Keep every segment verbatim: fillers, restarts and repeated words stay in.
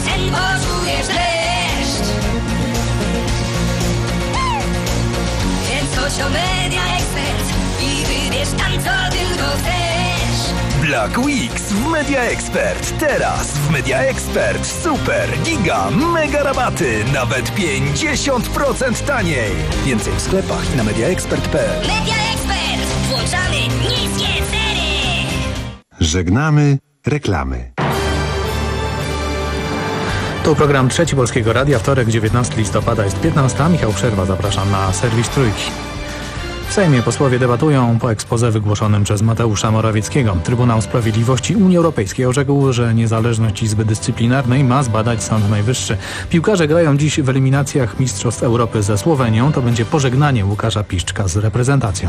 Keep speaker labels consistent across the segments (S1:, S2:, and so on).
S1: sen poczujesz deszcz. Więc chodź do Media Expert i wybierz tam, co tylko chcesz.
S2: Black Weeks w Media Expert. Teraz w Media Expert super, giga, mega rabaty. Nawet pięćdziesiąt procent taniej. Więcej w sklepach i na mediaexpert kropka p l.
S1: Media Expert. Włączamy niskie ceny.
S3: Żegnamy reklamy.
S4: To program Trzeci Polskiego Radia, wtorek, dziewiętnastego listopada, jest piętnasta. Michał Przerwa, zapraszam na serwis Trójki. W Sejmie posłowie debatują po exposé wygłoszonym przez Mateusza Morawieckiego. Trybunał Sprawiedliwości Unii Europejskiej orzekł, że niezależność Izby Dyscyplinarnej ma zbadać Sąd Najwyższy. Piłkarze grają dziś w eliminacjach Mistrzostw Europy ze Słowenią. To będzie pożegnanie Łukasza Piszczka z reprezentacją.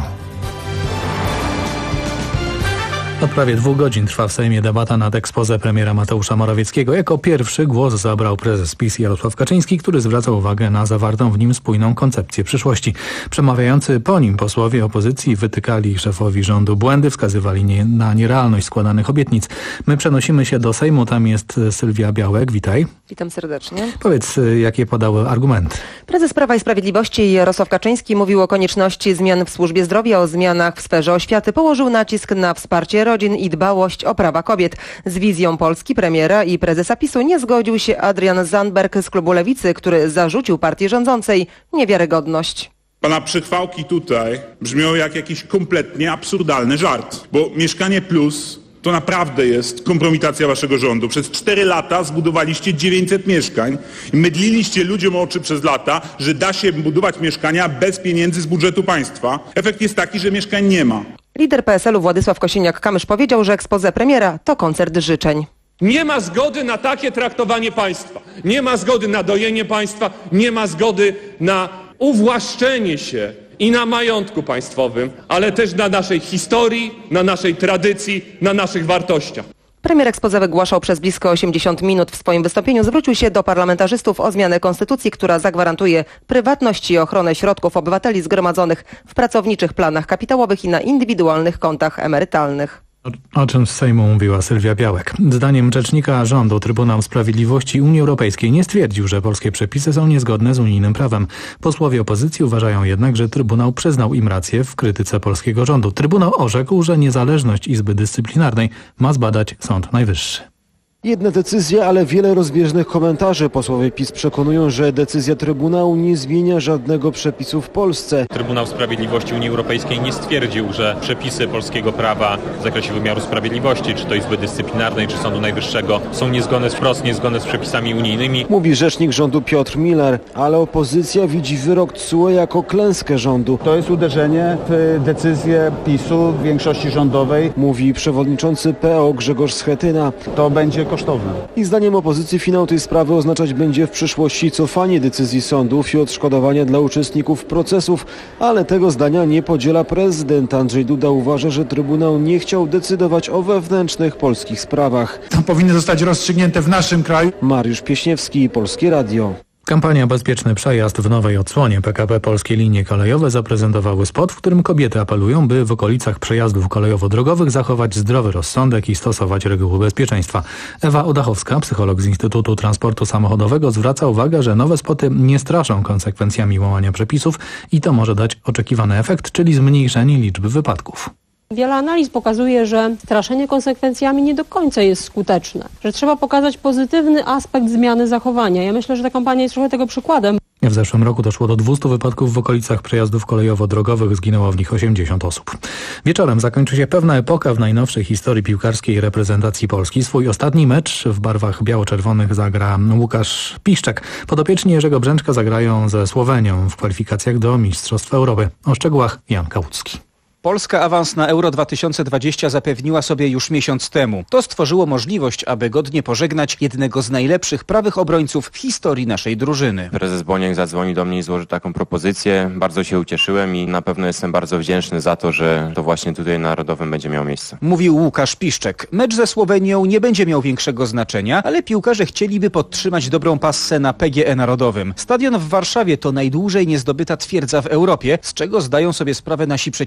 S4: Od prawie dwóch godzin trwa w Sejmie debata nad exposé premiera Mateusza Morawieckiego. Jako pierwszy głos zabrał prezes PiS Jarosław Kaczyński, który zwracał uwagę na zawartą w nim spójną koncepcję przyszłości. Przemawiający po nim posłowie opozycji wytykali szefowi rządu błędy, wskazywali nie, na nierealność składanych obietnic. My przenosimy się do Sejmu, tam jest Sylwia Białek. Witaj.
S5: Witam serdecznie.
S4: Powiedz, jakie podały argumenty.
S5: Prezes Prawa i Sprawiedliwości Jarosław Kaczyński mówił o konieczności zmian w służbie zdrowia, o zmianach w sferze oświaty. Położył nacisk na wsparcie rodzin i dbałość o prawa kobiet. Z wizją Polski premiera i prezesa PiSu nie zgodził się Adrian Zandberg z klubu Lewicy, który zarzucił partii rządzącej niewiarygodność.
S6: Pana przychwałki tutaj brzmią jak jakiś kompletnie absurdalny żart, bo Mieszkanie Plus to naprawdę jest kompromitacja waszego rządu. Przez cztery lata zbudowaliście dziewięćset mieszkań i mydliliście ludziom oczy przez lata, że da się budować mieszkania bez pieniędzy z budżetu państwa. Efekt jest taki, że mieszkań nie ma.
S5: Lider P S L u Władysław Kosiniak-Kamysz powiedział, że exposé premiera to koncert życzeń.
S7: Nie ma zgody na takie traktowanie państwa. Nie ma zgody na dojenie państwa. Nie ma zgody na uwłaszczenie się i na majątku państwowym, ale też na naszej historii, na naszej tradycji, na naszych wartościach.
S5: Premier exposé wygłaszał przez blisko osiemdziesiąt minut. W swoim wystąpieniu zwrócił się do parlamentarzystów o zmianę konstytucji, która zagwarantuje prywatność i ochronę środków obywateli zgromadzonych w pracowniczych planach kapitałowych i na indywidualnych kontach emerytalnych.
S4: O, o czym z Sejmu mówiła Sylwia Białek. Zdaniem rzecznika rządu Trybunał Sprawiedliwości Unii Europejskiej nie stwierdził, że polskie przepisy są niezgodne z unijnym prawem. Posłowie opozycji uważają jednak, że Trybunał przyznał im rację w krytyce polskiego rządu. Trybunał orzekł, że niezależność Izby Dyscyplinarnej ma zbadać Sąd Najwyższy.
S8: Jedna decyzja, ale wiele rozbieżnych komentarzy. Posłowie PiS przekonują, że decyzja Trybunału nie zmienia żadnego przepisu w Polsce.
S9: Trybunał Sprawiedliwości Unii Europejskiej nie stwierdził, że przepisy polskiego prawa w zakresie wymiaru sprawiedliwości, czy to Izby Dyscyplinarnej, czy Sądu Najwyższego, są niezgodne wprost, niezgodne z przepisami unijnymi.
S8: Mówi rzecznik rządu Piotr Miller, ale opozycja widzi wyrok T S U E jako klęskę rządu.
S10: To jest uderzenie w decyzję PiSu w większości rządowej.
S8: Mówi przewodniczący P O Grzegorz Schetyna.
S10: To będzie kosztowne.
S8: I zdaniem opozycji finał tej sprawy oznaczać będzie w przyszłości cofanie decyzji sądów i odszkodowania dla uczestników procesów, ale tego zdania nie podziela prezydent. Andrzej Duda uważa, że Trybunał nie chciał decydować o wewnętrznych polskich sprawach.
S11: To powinno zostać rozstrzygnięte w naszym kraju.
S8: Mariusz Pieśniewski, Polskie Radio.
S4: Kampania Bezpieczny Przejazd w nowej odsłonie P K P Polskie Linie Kolejowe zaprezentowały spot, w którym kobiety apelują, by w okolicach przejazdów kolejowo-drogowych zachować zdrowy rozsądek i stosować reguły bezpieczeństwa. Ewa Odachowska, psycholog z Instytutu Transportu Samochodowego, zwraca uwagę, że nowe spoty nie straszą konsekwencjami łamania przepisów i to może dać oczekiwany efekt, czyli zmniejszenie liczby wypadków.
S12: Wiele analiz pokazuje, że straszenie konsekwencjami nie do końca jest skuteczne, że trzeba pokazać pozytywny aspekt zmiany zachowania. Ja myślę, że ta kampania jest trochę tego przykładem.
S4: W zeszłym roku doszło do dwustu wypadków w okolicach przejazdów kolejowo-drogowych, zginęło w nich osiemdziesiąt osób. Wieczorem zakończy się pewna epoka w najnowszej historii piłkarskiej reprezentacji Polski. Swój ostatni mecz w barwach biało-czerwonych zagra Łukasz Piszczek. Podopieczni Jerzego Brzęczka zagrają ze Słowenią w kwalifikacjach do Mistrzostw Europy. O szczegółach Jan Kałucki.
S13: Polska awans na Euro dwa tysiące dwadzieścia zapewniła sobie już miesiąc temu. To stworzyło możliwość, aby godnie pożegnać jednego z najlepszych prawych obrońców w historii naszej drużyny.
S14: Prezes Boniek zadzwonił do mnie i złożył taką propozycję. Bardzo się ucieszyłem i na pewno jestem bardzo wdzięczny za to, że to właśnie tutaj narodowym będzie miało miejsce.
S13: Mówił Łukasz Piszczek. Mecz ze Słowenią nie będzie miał większego znaczenia, ale piłkarze chcieliby podtrzymać dobrą passę na P G E Narodowym. Stadion w Warszawie to najdłużej niezdobyta twierdza w Europie, z czego zdają sobie sprawę nasi przeciwnicy.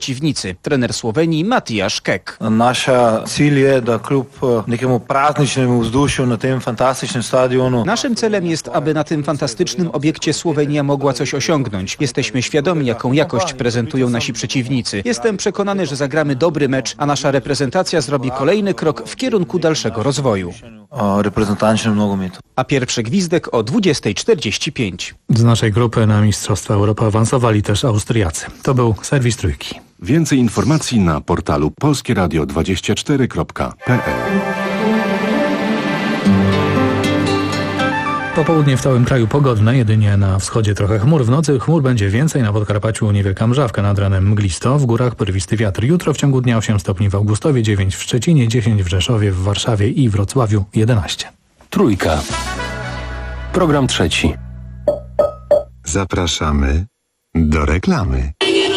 S13: pracy. Trener Słowenii Matijasz Kek.
S15: Nasza cel jest da klub nekiemu praznicznemu wzduszu na tym fantastycznym stadionu.
S13: Naszym celem jest, aby na tym fantastycznym obiekcie Słowenia mogła coś osiągnąć. Jesteśmy świadomi, jaką jakość prezentują nasi przeciwnicy. Jestem przekonany, że zagramy dobry mecz, a nasza reprezentacja zrobi kolejny krok w kierunku dalszego rozwoju.
S15: O reprezentanckim nogometu.
S13: A pierwszy gwizdek o dwudziesta czterdzieści pięć.
S4: Z naszej grupy na Mistrzostwa Europy awansowali też Austriacy. To był serwis Trójki.
S3: Więcej informacji na portalu polskie radio dwadzieścia cztery kropka p l.
S4: Popołudnie w całym kraju pogodne, jedynie na wschodzie trochę chmur. W nocy chmur będzie więcej, na Podkarpaciu niewielka mrzawka, nad ranem mglisto, w górach porwisty wiatr. Jutro w ciągu dnia osiem stopni w Augustowie, dziewięć w Szczecinie, dziesięć w Rzeszowie, w Warszawie i Wrocławiu, jedenaście.
S16: Trójka. Program trzeci.
S3: Zapraszamy do reklamy.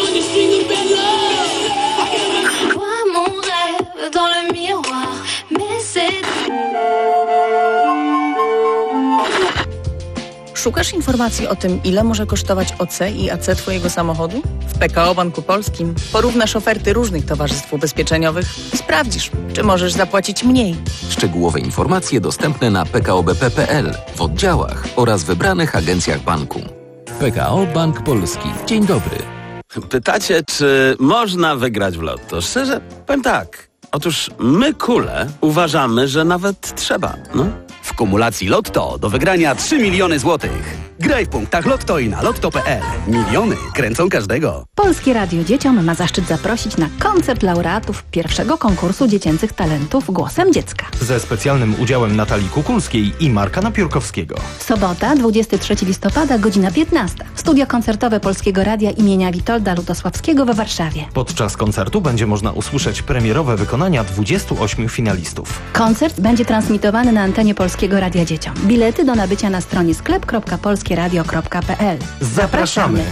S17: Szukasz informacji o tym, ile może kosztować O C i A C Twojego samochodu? W P K O Banku Polskim porównasz oferty różnych towarzystw ubezpieczeniowych i sprawdzisz, czy możesz zapłacić mniej.
S16: Szczegółowe informacje dostępne na p k o b p kropka p l, w oddziałach oraz wybranych agencjach banku. P K O Bank Polski. Dzień dobry.
S18: Pytacie, czy można wygrać w lotto? Szczerze, powiem tak. Otóż my, kule, uważamy, że nawet trzeba, no.
S19: W kumulacji Lotto do wygrania trzy miliony złotych. Graj w punktach Lotto i na lotto kropka p l. Miliony kręcą każdego.
S20: Polskie Radio Dzieciom ma zaszczyt zaprosić na koncert laureatów pierwszego konkursu dziecięcych talentów Głosem Dziecka.
S21: Ze specjalnym udziałem Natalii Kukulskiej i Marka Napiórkowskiego.
S20: Sobota, dwudziestego trzeciego listopada, godzina piętnasta. Studio koncertowe Polskiego Radia imienia Witolda Lutosławskiego we Warszawie.
S21: Podczas koncertu będzie można usłyszeć premierowe wykonania dwudziestu ośmiu finalistów.
S20: Koncert będzie transmitowany na antenie Polskiego Radia Dzieciom. Bilety do nabycia na stronie sklep kropka polskie radio kropka p l.
S21: Zapraszamy!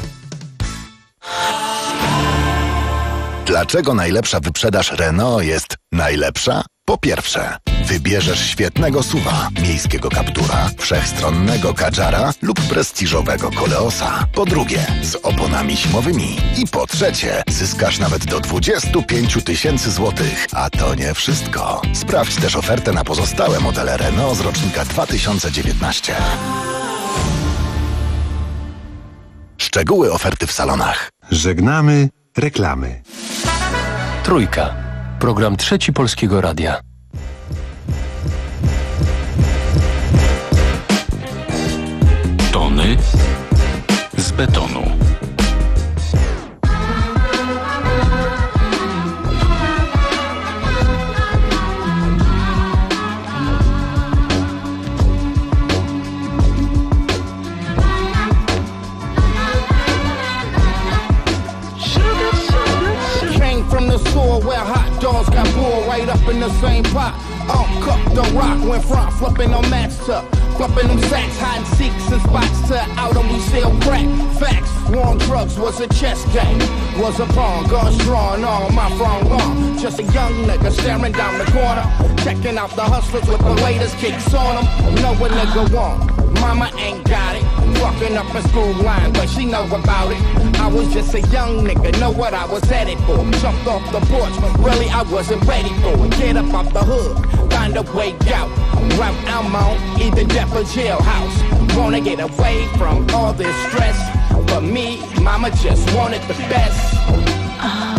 S22: Dlaczego najlepsza wyprzedaż Renault jest najlepsza? Po pierwsze, wybierzesz świetnego suwa, miejskiego Captura, wszechstronnego Kadżara lub prestiżowego Koleosa. Po drugie, z oponami zimowymi. I po trzecie, zyskasz nawet do dwudziestu pięciu tysięcy złotych. A to nie wszystko. Sprawdź też ofertę na pozostałe modele Renault z rocznika dwa tysiące dziewiętnastego. Szczegóły oferty w salonach.
S3: Żegnamy reklamy.
S16: Trójka. Program trzeci Polskiego Radia.
S23: Tony z betonu.
S24: Where hot dogs got boiled right up in the same pot. All cooked on rock, went front, flipping on mats to flipping them sacks, hiding seeks and spots to out and we sell crack. Facts, war on drugs was a chess game, was a pawn, guns drawn on my front lawn. Just a young nigga staring down the corner, checking out the hustlers with the latest kicks on them. Know what nigga want. Mama ain't got it, walking up a school line, but she know about it. I was just a young nigga, know what I was headed for. Jumped off the porch, but really I wasn't ready for it. Get up off the hood, find a way out. Route I'm on, either death or jailhouse. Wanna get away from all this stress. For me, mama just wanted the best. Uh,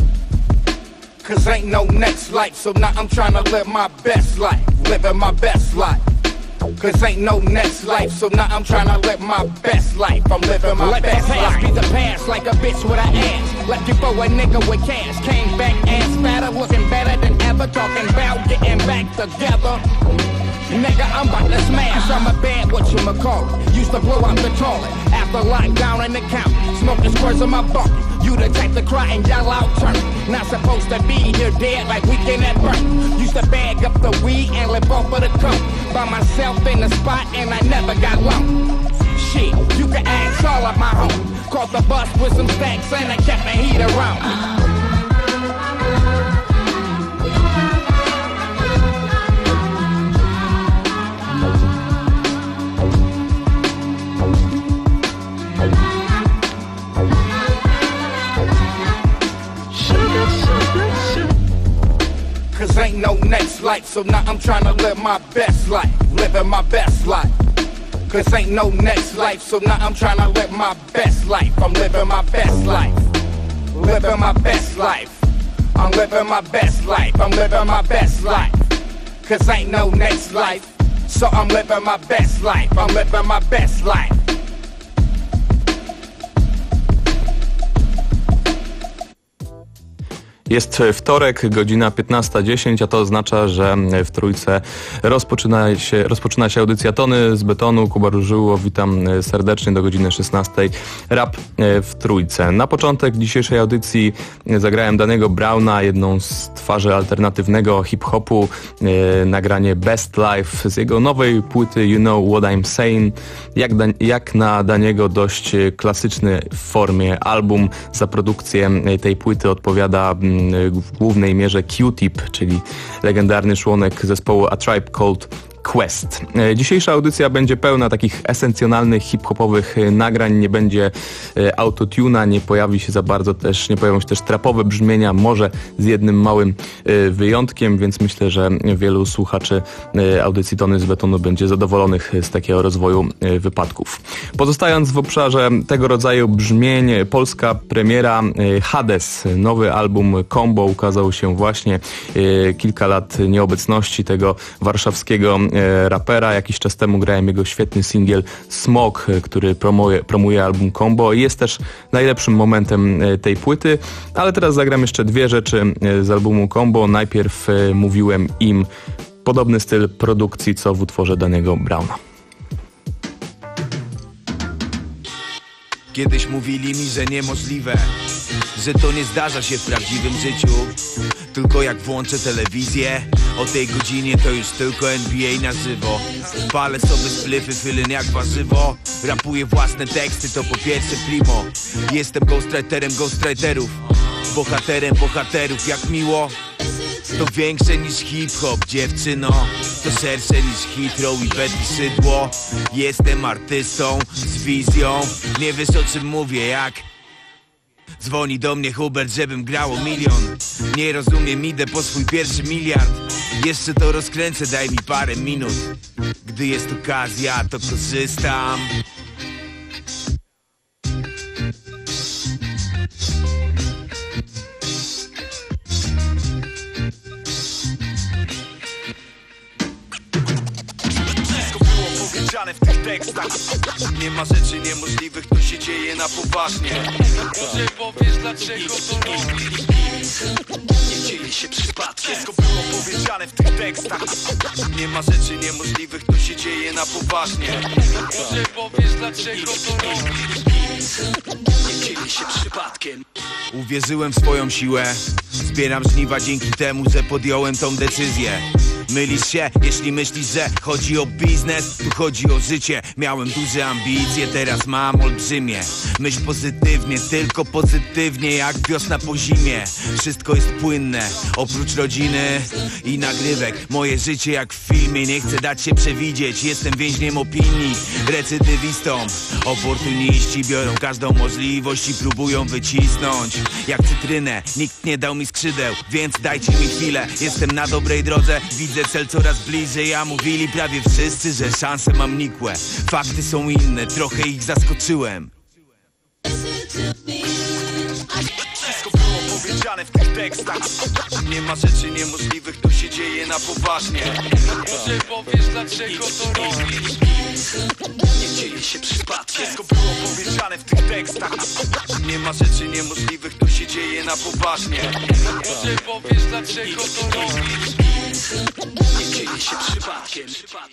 S24: Cause ain't no next life, so now I'm trying to live my best life. Living my best life. Cause ain't no next life, so now I'm tryna live my best life. I'm living my Let best life. Let the past be the past, like a bitch with an ass. Left you for a nigga with cash. Came back ass fatter, looking better than ever. Talking about getting back together. Nigga, I'm about to smash. I'm a bad what you call it. Used to blow out the toilet after lockdown in the county. Smoking squares on my bucket. You the type to cry and yell out turn. Not supposed to be here dead like weekend at birth. Used to bag up the weed and live off of the coke. By myself in the spot and I never got low. Shit, you can ask all of my homies. Caught the bus with some stacks and I kept the heat around. Sugar, sugar. so now I'm trying to live my best life, living my best life. Cause ain't no next life, so now I'm trying to live my best life. I'm living my best life, living my best life. I'm living my best life, I'm living my best life. Cause ain't no next life, so I'm living my best life, I'm living my best life.
S1: Jest wtorek, godzina piętnasta dziesięć, a to oznacza, że w Trójce rozpoczyna się, rozpoczyna się audycja Tony z Betonu. Kuba Różyło, witam serdecznie do godziny szesnastej. Rap w Trójce. Na początek dzisiejszej audycji zagrałem Danny'ego Browna, jedną z twarzy alternatywnego hip-hopu, nagranie Best Life z jego nowej płyty You Know What I'm Saying. Jak, da, jak na Daniego dość klasyczny w formie album. Za produkcję tej płyty odpowiada w głównej mierze Q-Tip, czyli legendarny członek zespołu A Tribe Called Quest. Dzisiejsza audycja będzie pełna takich esencjonalnych hip-hopowych nagrań, nie będzie autotuna, nie pojawi się za bardzo też, nie pojawią się też trapowe brzmienia, może z jednym małym wyjątkiem, więc myślę, że wielu słuchaczy audycji Tony z Betonu będzie zadowolonych z takiego rozwoju wypadków. Pozostając w obszarze tego rodzaju brzmień, polska premiera Hades, nowy album Combo ukazał się właśnie, kilka lat nieobecności tego warszawskiego rapera. Jakiś czas temu grałem jego świetny singiel Smog, który promuje, promuje album Combo i jest też najlepszym momentem tej płyty, ale teraz zagram jeszcze dwie rzeczy z albumu Combo. Najpierw mówiłem im podobny styl produkcji co w utworze Danny'ego Browna.
S2: Kiedyś mówili mi, że niemożliwe, że to nie zdarza się w prawdziwym życiu. Tylko jak włączę telewizję, o tej godzinie to już tylko N B A na żywo. Palę sobie spliffy, fylyn jak warzywo. Rapuję własne teksty, to po pierwsze primo. Jestem ghostwriterem ghostwriterów, bohaterem bohaterów, jak miło. To większe niż hip-hop, dziewczyno. To szersze niż Heathrow i Betty Szydło. Jestem artystą z wizją. Nie wiesz o czym mówię, jak dzwoni do mnie Hubert, żebym grało milion. Nie rozumiem, idę po swój pierwszy miliard. Jeszcze to rozkręcę, daj mi parę minut. Gdy jest okazja, to korzystam. W tych tekstach nie ma rzeczy niemożliwych, to się dzieje na poważnie. Może powiesz dlaczego to robisz? Nie dzieje się przypadkiem. Wszystko było powiedziane w tych tekstach. Nie ma rzeczy niemożliwych, to się dzieje na poważnie. Może powiesz dlaczego to robisz? Nie dzieje się przypadkiem. Uwierzyłem w swoją siłę. Zbieram żniwa dzięki temu, że podjąłem tą decyzję. Mylisz się, jeśli myślisz, że chodzi o biznes. Tu chodzi o życie. Miałem duże ambicje, teraz mam olbrzymie. Myśl pozytywnie, tylko pozytywnie, jak wiosna po zimie. Wszystko jest płynne, oprócz rodziny i nagrywek. Moje życie jak w filmie, nie chcę dać się przewidzieć. Jestem więźniem opinii, recydywistą. Oportuniści biorą każdą możliwość i próbują wycisnąć jak cytrynę. Nikt nie dał mi skrzydeł, więc dajcie mi chwilę. Jestem na dobrej drodze, widzę cel coraz bliżej, a mówili prawie wszyscy, że szanse mam nikłe. Fakty są inne, trochę ich zaskoczyłem. Wszystko było powiedziane w tych tekstach. Nie ma rzeczy niemożliwych, to się dzieje na poważnie. Może powiesz dlaczego to robisz? Nie dzieje się przypadkiem. Wszystko było powiedziane w tych tekstach. Nie ma rzeczy niemożliwych, to się dzieje na poważnie. Może powiesz dlaczego to robisz? Nie dzieje się przypadkiem.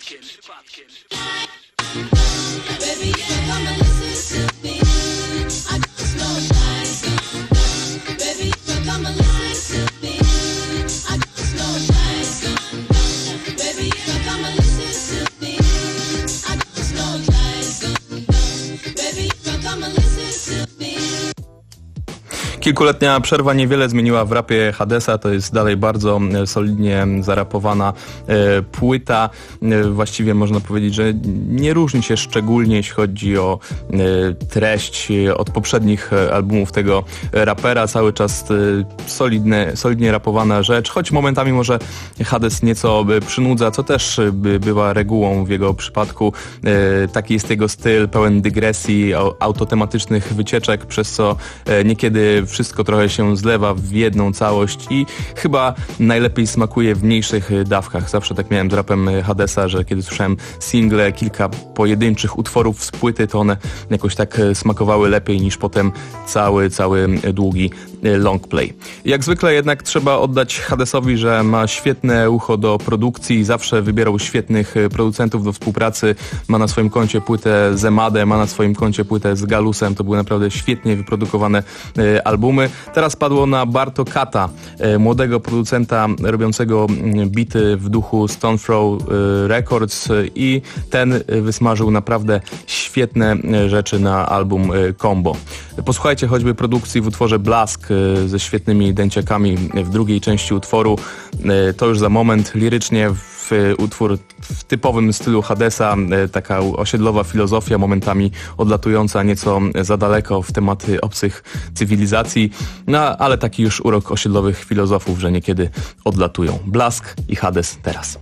S2: Baby, you come and listen to me. I got slow time. Baby, you come and listen to me. I got slow time. Baby, you come and listen to me. I got slow time. Baby, you come and listen to me.
S1: Kilkuletnia przerwa niewiele zmieniła w rapie Hadesa, to jest dalej bardzo solidnie zarapowana e, płyta. E, właściwie można powiedzieć, że nie różni się szczególnie, jeśli chodzi o e, treść od poprzednich albumów tego rapera. Cały czas e, solidne, solidnie rapowana rzecz, choć momentami może Hades nieco przynudza, co też by, bywa regułą w jego przypadku. E, taki jest jego styl, pełen dygresji, autotematycznych wycieczek, przez co e, niekiedy wszystko trochę się zlewa w jedną całość i chyba najlepiej smakuje w mniejszych dawkach. Zawsze tak miałem z rapem Hadesa, że kiedy słyszałem single, kilka pojedynczych utworów z płyty, to one jakoś tak smakowały lepiej niż potem cały, cały długi long play. Jak zwykle jednak trzeba oddać Hadesowi, że ma świetne ucho do produkcji i zawsze wybierał świetnych producentów do współpracy. Ma na swoim koncie płytę z Emadę, ma na swoim koncie płytę z Galusem. To były naprawdę świetnie wyprodukowane albumy. Teraz padło na Barto Kata, młodego producenta robiącego bity w duchu Stone Throw Records i ten wysmażył naprawdę świetne rzeczy na album Combo. Posłuchajcie choćby produkcji w utworze Blask ze świetnymi dęciakami w drugiej części utworu. To już za moment. Lirycznie w utwór w typowym stylu Hadesa, taka osiedlowa filozofia, momentami odlatująca nieco za daleko w tematy obcych cywilizacji, no ale taki już urok osiedlowych filozofów, że niekiedy odlatują. Blask i Hades teraz.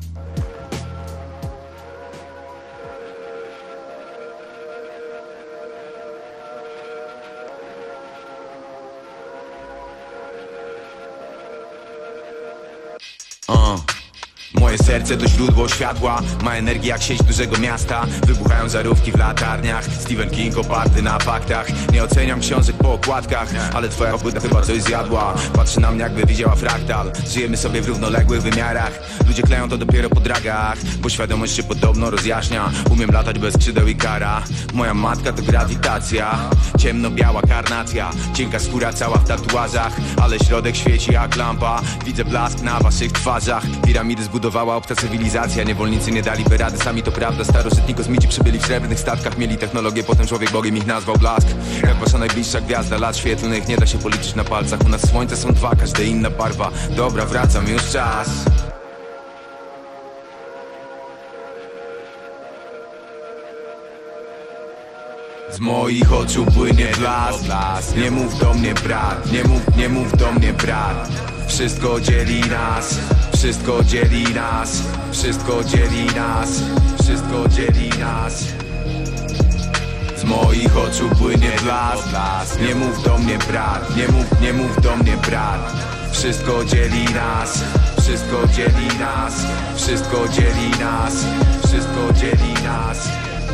S5: Uh. Moje serce to źródło światła, ma energię jak sieć dużego miasta. Wybuchają żarówki w latarniach, Stephen King oparty na faktach. Nie oceniam książek po okładkach, ale twoja płyta chyba coś zjadła. Patrzy na mnie jakby widziała fraktal. Żyjemy sobie w równoległych wymiarach. Ludzie kleją to dopiero po dragach, bo świadomość się podobno rozjaśnia. Umiem latać bez skrzydeł i kara. Moja matka to grawitacja, ciemno-biała karnacja. Cienka skóra cała w tatuażach, ale środek świeci jak lampa. Widzę blask na waszych twarzach. Piramidy zbudowane budowała obca cywilizacja, niewolnicy nie dali rady, sami to prawda. Starożytni kosmici przybyli w srebrnych statkach, mieli technologię, potem człowiek Bogiem ich nazwał blask. Jak wasza najbliższa gwiazda lat świetlnych, nie da się policzyć na palcach. U nas słońce są dwa, każde inna barwa. Dobra, wracam, już czas. Z moich oczu płynie blask. Nie mów do mnie brat, nie mów, nie mów do mnie brat. Wszystko dzieli nas, wszystko dzieli nas, wszystko dzieli nas, wszystko dzieli nas. Z moich oczu płynie blask. Nie mów do mnie brat, nie mów, nie mów do mnie brat. Wszystko dzieli nas, wszystko dzieli nas, wszystko dzieli nas, wszystko dzieli nas.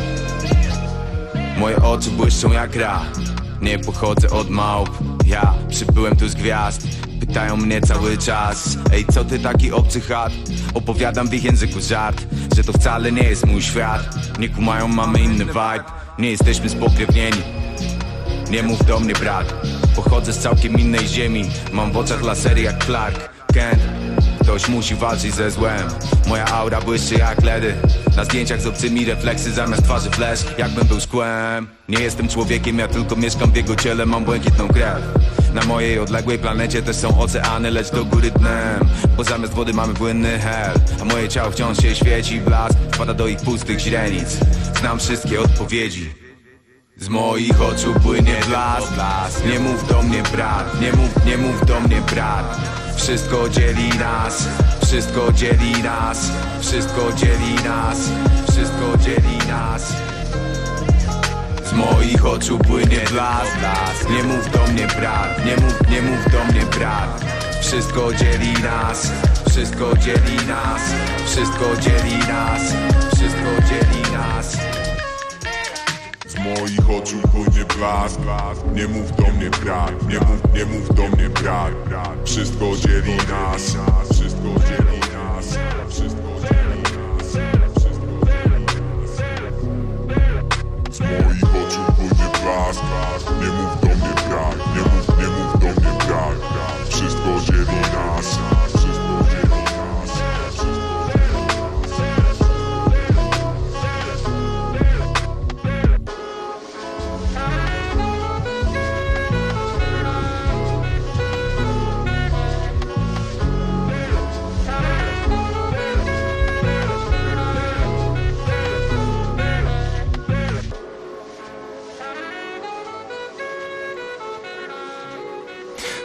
S5: Moje oczy błyszczą jak ra. Nie pochodzę od małp, ja przybyłem tu z gwiazd. Pytają mnie cały czas, ej, co ty taki obcy chat? Opowiadam w ich języku żart, że to wcale nie jest mój świat. Nie kumają, mamy inny vibe, nie jesteśmy spokrewnieni. Nie mów do mnie brat, pochodzę z całkiem innej ziemi. Mam w oczach lasery jak Clark Kent. Ktoś musi walczyć ze złem. Moja aura błyszczy jak ledy. Na zdjęciach z obcymi refleksy zamiast twarzy flash, jakbym był szkłem. Nie jestem człowiekiem, ja tylko mieszkam w jego ciele. Mam błękitną krew. Na mojej odległej planecie też są oceany, lecz do góry dnem, bo zamiast wody mamy płynny hel. A moje ciało wciąż się świeci, blask wpada do ich pustych źrenic. Znam wszystkie odpowiedzi. Z moich oczu płynie blask. Nie mów do mnie brat, nie mów, nie mów do mnie brat. Wszystko dzieli nas, wszystko dzieli nas, wszystko dzieli nas, wszystko dzieli nas. Z moich oczu płynie blask. Nie mów do mnie brat, nie mów, nie mów do mnie brat. Wszystko dzieli nas, wszystko dzieli nas, wszystko dzieli nas, wszystko dzieli nas.
S6: Z moich oczu płynie blask. Nie mów do mnie brat, nie mów, nie mów do mnie brat. Wszystko dzieli nas, wszystko dzieli nas, wszystko dzieli nas, wszystko dzieli nas. Z moich oczu płynie blask. Nie mów do mnie brat, nie mów, nie mów do mnie brat. Wszystko dzieli nas, wszystko dzieli nas, wszystko dzieli nas.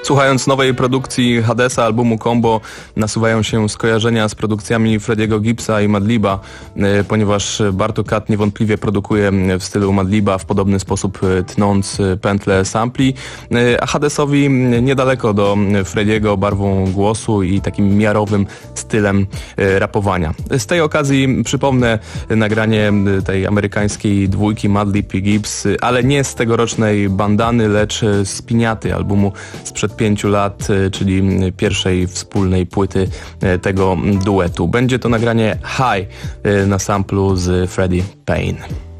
S1: Słuchając nowej produkcji Hadesa, albumu Combo, nasuwają się skojarzenia z produkcjami Frediego Gibbsa i Madliba, ponieważ Bartokat niewątpliwie produkuje w stylu Madliba, w podobny sposób tnąc pętle sampli, a Hadesowi niedaleko do Frediego barwą głosu i takim miarowym stylem rapowania. Z tej okazji przypomnę nagranie tej amerykańskiej dwójki Madlib i Gibbs, ale nie z tegorocznej Bandany, lecz z Piniaty, albumu sprzed pięciu lat, czyli pierwszej wspólnej płyty tego duetu. Będzie to nagranie High na samplu z Freddie Payne.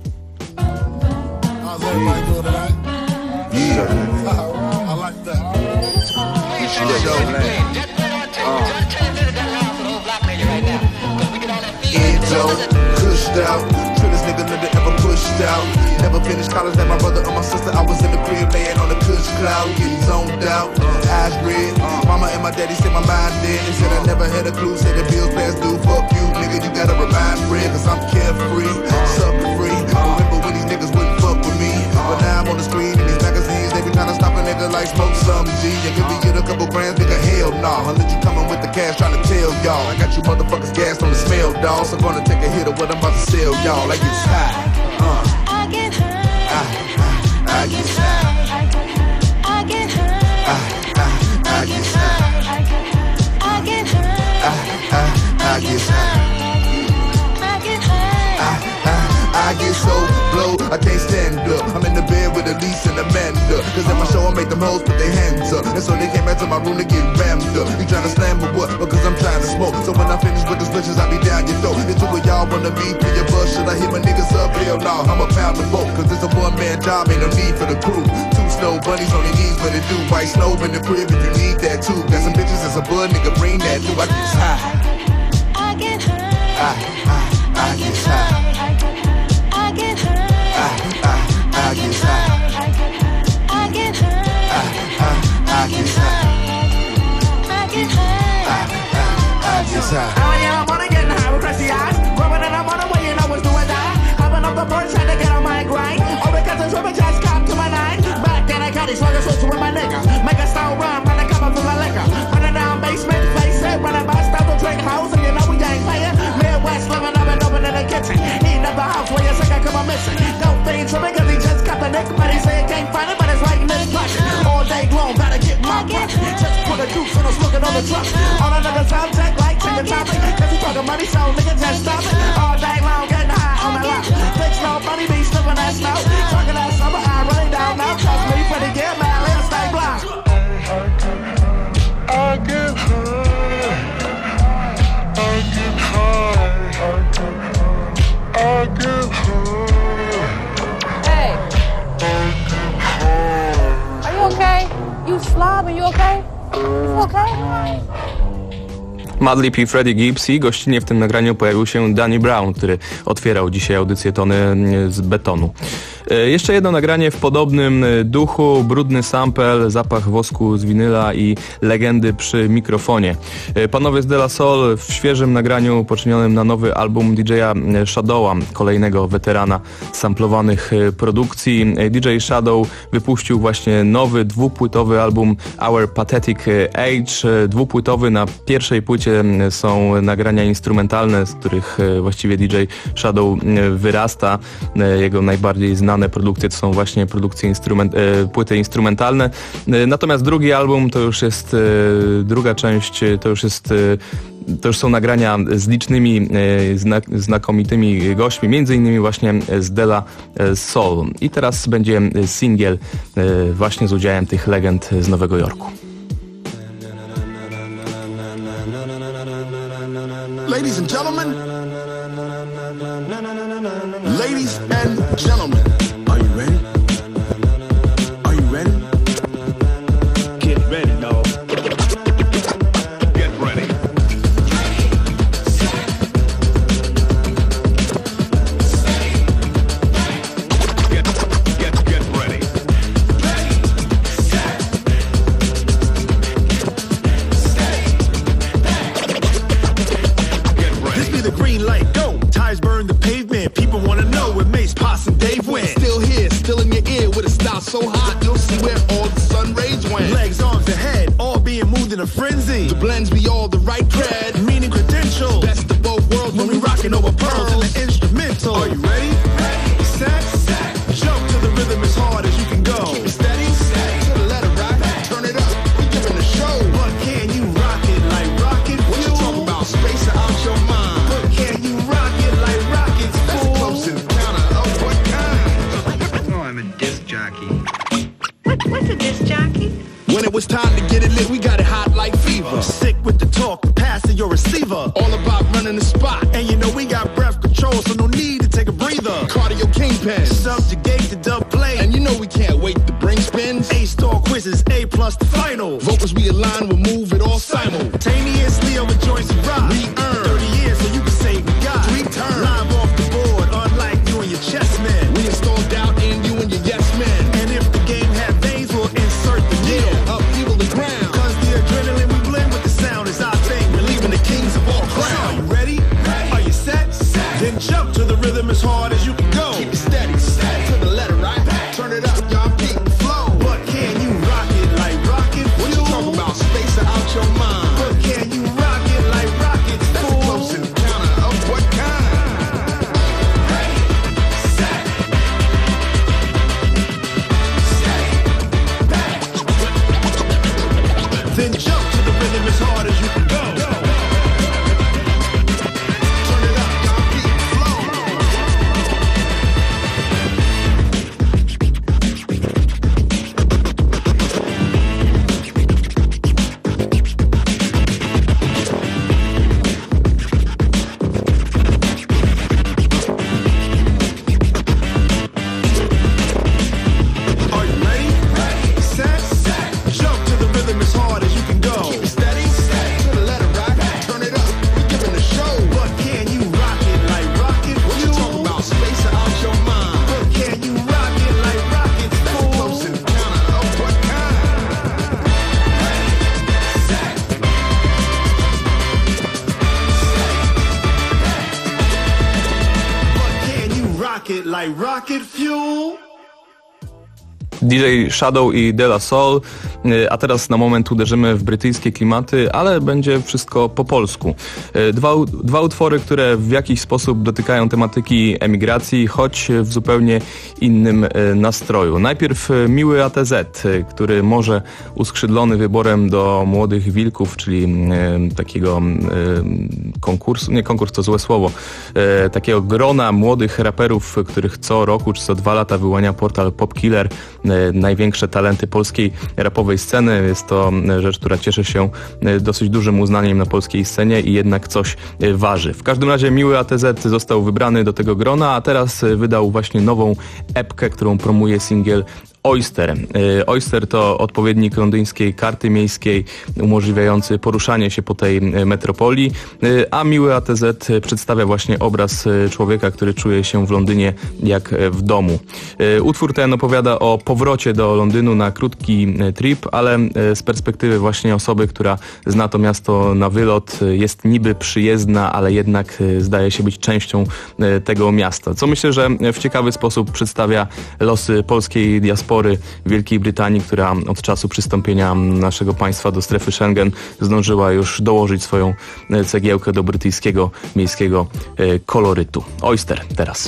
S7: Never finished college like my brother or my sister. I was in the crib laying on the cush cloud, getting zoned out, eyes red. Mama and my daddy said my mind dead. They said I never had a clue, said the bills past due. Fuck you, nigga, you gotta remind Fred, cause I'm carefree, sucker free. Remember when these niggas wouldn't fuck with me, but now I'm on the screen in these magazines. They be trying to stop a nigga like smoke some G. And give me get a couple grams, nigga, hell nah. Unless you coming with the cash trying to tell y'all. I got you motherfuckers gassed on the smell, dawg. So gonna take a hit of what I'm about to sell y'all. Like it's high, uh. I get high. I, I, I get high. I get high. I, I, I get high. I get high. I, I, I get high. I get high. I, I, I get so blow, I can't stand up. I'm in the bed with Elise and Amanda. Cause at my show I make them hoes put their hands up. And so they came back to my room to get rammed up. You tryna slam or what? Because I'm trying to smoke. So when I finish with the switches, I be down your throat. It's two of y'all wanna be for your bus. Should I hit my niggas up? Hell no, I'm a pound of both. Cause it's a one man job, ain't no need for the crew. Two snow bunnies on their knees, but it do. White snow in the crib if you need that too. Got some bitches that's a bud, nigga, bring that too. I get high. I get high. I, I, I get high. I get high. I, I, I get high. I get high. I, I, I get high. I get high. I, I, I get high. Oh yeah, I'm gonna get high with crazy eyes. Growing and I'm on the way and I was doing that. Hopping up the board trying to get on my grind. All because the triple just come to my nine. Back then I got these sluggers switch with my nigga. Make a stone run, run a couple through my liquor. Running down basement, place it, running by stop the drink house, and you know we ain't playing. Midwest living up and open in the kitchen. Eating up the house where you think I come on missing. Don't think tripping cause he just got the nick, but he say he can't find it, but it's right in his pocket. All day long, gotta get my pocket. Just put a deuce and I'm smoking on the truck. On another sound check, like chicken topic. Cause he talking money, so nigga just stop it. All day long, getting high on my lap. Fix no money, be slipping that snow. Talking that summer, I really down now. Trust me, for the gear, man, let's stay block. I get high. I get high. I get high.
S9: Hey. Are you okay? You slobbing, you okay? You okay?
S1: Madlib i Freddie Gibbs i gościnnie w tym nagraniu pojawił się Danny Brown, który otwierał dzisiaj audycję Tony z Betonu. Jeszcze jedno nagranie w podobnym duchu, brudny sample, zapach wosku z winyla i legendy przy mikrofonie. Panowie z De La Soul w świeżym nagraniu poczynionym na nowy album D J Shadowa, kolejnego weterana samplowanych produkcji. D J Shadow wypuścił właśnie nowy, dwupłytowy album Our Pathetic Age. Dwupłytowy, na pierwszej płycie są nagrania instrumentalne, z których właściwie D J Shadow wyrasta. Jego najbardziej znane produkcje to są właśnie produkcje instrument, e, płyty instrumentalne. E, natomiast drugi album to już jest e, druga część, to już jest e, to już są nagrania z licznymi, e, znak, znakomitymi gośćmi, między innymi właśnie z De La Soul. I teraz będzie singiel e, właśnie z udziałem tych legend z Nowego Jorku.
S7: Ladies and gentlemen, ladies and gentlemen, are you ready? Are you ready? Get ready, dog. Get ready. Get, get, get ready. Ready, set, get ready. This be the green light, go. Tires burn the pavement. People wanna know where Mace, Posse, and Dave went. Still here, still in your ear with a style so hot you'll see where all the sun rays went. Legs, arms, and head.
S24: a frenzy. The blends be all the right cred, meaning credential. Best of both worlds when we rockin' over pearls in the instrumental. Are you ready? Ready. Set. Set. Jump to the rhythm as hard as you can go. Keep it steady. Steady. To the letter right. Turn it up. We giving a show. But can you rock it like rocket? What you talking about? Space out your mind. But can you rock it like rockets? That's a close encounter of what kind?
S8: Oh, I'm a disc jockey.
S24: What, what's a disc jockey? When it was time to get it lit, we got it hot like fever. Sick with the talk, pass to your receiver. All about running the spot. And you know we got breath control, so no need to take a breather. Cardio kingpin, subjugate the dub play. And you know we can't wait to bring spins. A-star quizzes, A plus the final. Vocals we align, we'll move it all simultaneously over joints and rock. We earn thirty years so you can say we got three turns. Live off the board, unlike you and your chess men. We install doubt in you and your yes men. And if the game had veins, we'll insert the needle. Up people the ground. Cause the adrenaline we blend with the sound is our thing. We're leaving the kings of all crown. Are you ready? Ready. Are you set? Set. Then jump to the rhythm as hard as you can go. Keep it steady. Steady. To the letter right. Turn it up, y'all keep the flow. But can you rock it like rocket? What you talking about? Space out your mind. But can you rock it like rockets? That's a close encounter of what kind? Ready. Set. Then jump to the rhythm as hard as you can go. Turn it up, y'all keep the flow. Are you ready? Ready. Set. Set. Jump to the rhythm as hard as you can go. Steady. Steady. To the letter right. Turn it up. We giving a show. But can you rock it like rocket? What you talking about? Space out your mind. But can you rock it like rockets? That's a close encounter of what kind? Ready. Set. But can you rock it like rocket fuel?
S1: D J Shadow i De La Soul, a teraz na moment uderzymy w brytyjskie klimaty, ale będzie wszystko po polsku. Dwa, dwa utwory, które w jakiś sposób dotykają tematyki emigracji, choć w zupełnie innym nastroju. Najpierw Miły A T Z, który może uskrzydlony wyborem do Młodych Wilków, czyli takiego konkursu, nie konkurs to złe słowo, takiego grona młodych raperów, których co roku czy co dwa lata wyłania portal Popkiller największe talenty polskiej rapowej sceny. Jest to rzecz, która cieszy się dosyć dużym uznaniem na polskiej scenie i jednak coś waży. W każdym razie Miły A T Z został wybrany do tego grona, a teraz wydał właśnie nową epkę, którą promuje singiel Oyster. Oyster to odpowiednik londyńskiej karty miejskiej umożliwiający poruszanie się po tej metropolii, a Miły A T Z przedstawia właśnie obraz człowieka, który czuje się w Londynie jak w domu. Utwór ten opowiada o powrocie do Londynu na krótki trip, ale z perspektywy właśnie osoby, która zna to miasto na wylot, jest niby przyjezdna, ale jednak zdaje się być częścią tego miasta. Co myślę, że w ciekawy sposób przedstawia losy polskiej diaspory w Wielkiej Brytanii, która od czasu przystąpienia naszego państwa do strefy Schengen zdążyła już dołożyć swoją cegiełkę do brytyjskiego miejskiego kolorytu. Oyster teraz.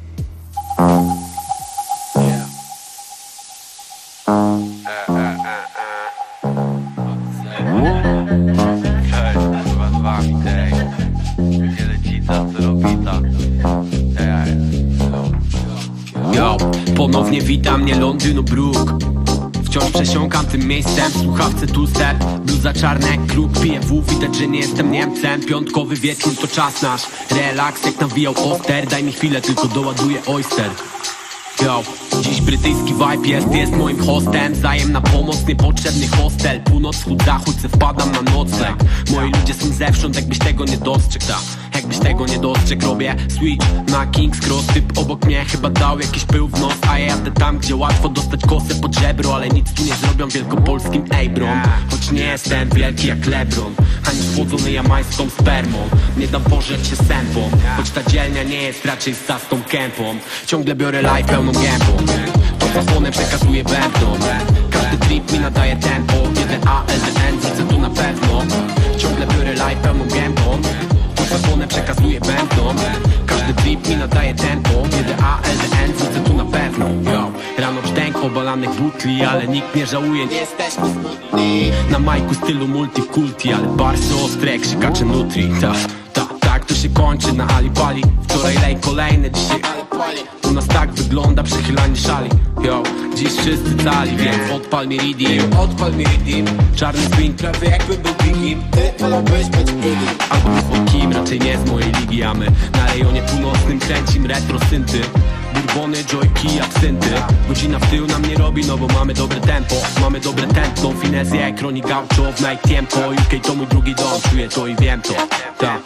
S10: Yo, ponownie wita mnie Londynu bruk. Wciąż przesiąkam tym miejscem, w słuchawce tulser, bluza czarne jak kruk. Piję wół, widać, że nie jestem Niemcem. Piątkowy wieczór to czas nasz, relaks jak nawijał Oster. Daj mi chwilę, tylko doładuję Oyster. Yo, dziś brytyjski vibe jest, jest moim hostem. Wzajemna pomoc, niepotrzebny hostel. Północ, wschód, zachód, se wpadam na nocleg. Moi ludzie są zewsząd, jakbyś tego nie dostrzegł. Jakbyś tego nie dostrzegł, robię switch na King's Cross. Typ obok mnie chyba dał jakiś pył w nos. A ja jadę tam, gdzie łatwo dostać kosę pod żebro. Ale nic tu nie zrobią wielkopolskim Abram. Choć nie jestem wielki jak LeBron, ani schłodzony jamańską spermą. Nie dam pożreć się sępom, choć ta dzielnia nie jest raczej zastą kępą. Ciągle biorę life pełną gębą, to zasłonę przekazuję bębną. Każdy trip mi nadaje tempo. Jeden A, L, D, N, wrócę tu na pewno. Ciągle biorę live pełną gębą. Zasłonę przekazuję bębną. Każdy trip mi nadaje tempo. Jeden A, L, D, N, wrócę tu na pewno. Yo. Rano brzdęk obalanych butli, ale nikt nie żałuje, nie jesteśmy smutni. Na majku stylu multikulti, ale bardzo ostre jak krzykacze nutri. Ta, ta, tak to się kończy na Alibali. Wczoraj lej kolejne, dzisiaj u nas tak wygląda przechylanie szali. Yo, dziś wszyscy cali, więc odpal mi redeem. Odpal mi redeem. Czarny swing, prawie jakby był bigim. Ty wolałbyś być bigim. Albo z kim, raczej nie z mojej ligi. A my na rejonie północnym kręcim retro synty. Bourbony, joyki, absynty. Godzina w tył nam nie robi, no bo mamy dobre tempo. Mamy dobre tętno, finezję jak Ronnie Gaucho w Night Tempo. U K to mój drugi dom, czuję to i wiem to. Ta.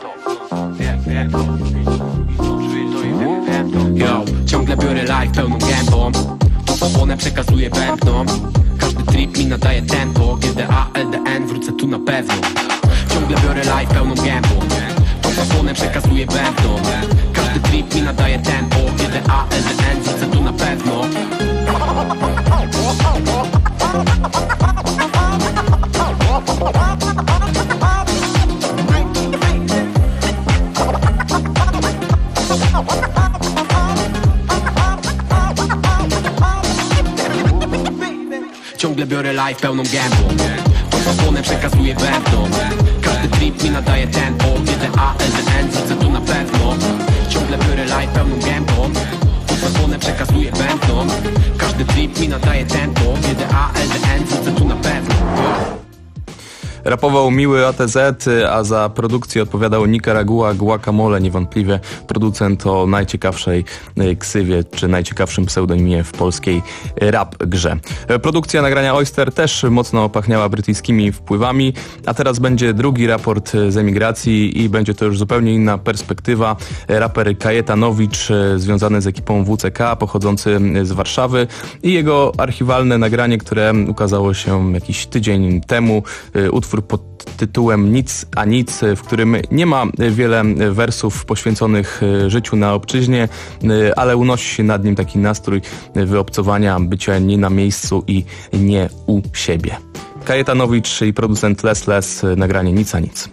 S10: Yo, ciągle biorę live pełną gębą. Tu zasłonę przekazuję bębną. Każdy trip mi nadaje tempo. G D A, L D N, wrócę tu na pewno. Ciągle biorę live pełną gębą. Tu zasłonę przekazuję bębną. Każdy trip mi nadaje tempo. G D A, L D N, wrócę tu na pewno. Ciągle biorę live pełną gębą. To zasłonę przekazuję bębną. Każdy trip mi nadaje tempo. G D A, L D N, wrócę tu na pewno. Ciągle biorę live pełną gębą. To zasłonę przekazuję bębną. Każdy trip mi nadaje tempo. G D A, L D N, wrócę tu na pewno.
S1: Rapował Miły A T Z, a za produkcję odpowiadał Nicaragua Guacamole, niewątpliwie producent o najciekawszej ksywie, czy najciekawszym pseudonimie w polskiej rap grze. Produkcja nagrania Oyster też mocno pachniała brytyjskimi wpływami, a teraz będzie drugi raport z emigracji i będzie to już zupełnie inna perspektywa. Raper Kajetanowicz, związany z ekipą W C K, pochodzący z Warszawy, i jego archiwalne nagranie, które ukazało się jakiś tydzień temu, utwór pod tytułem Nic a nic, w którym nie ma wiele wersów poświęconych życiu na obczyźnie, ale unosi się nad nim taki nastrój wyobcowania, bycia nie na miejscu i nie u siebie. Kajetanowicz i producent Les Les, nagranie Nic a nic.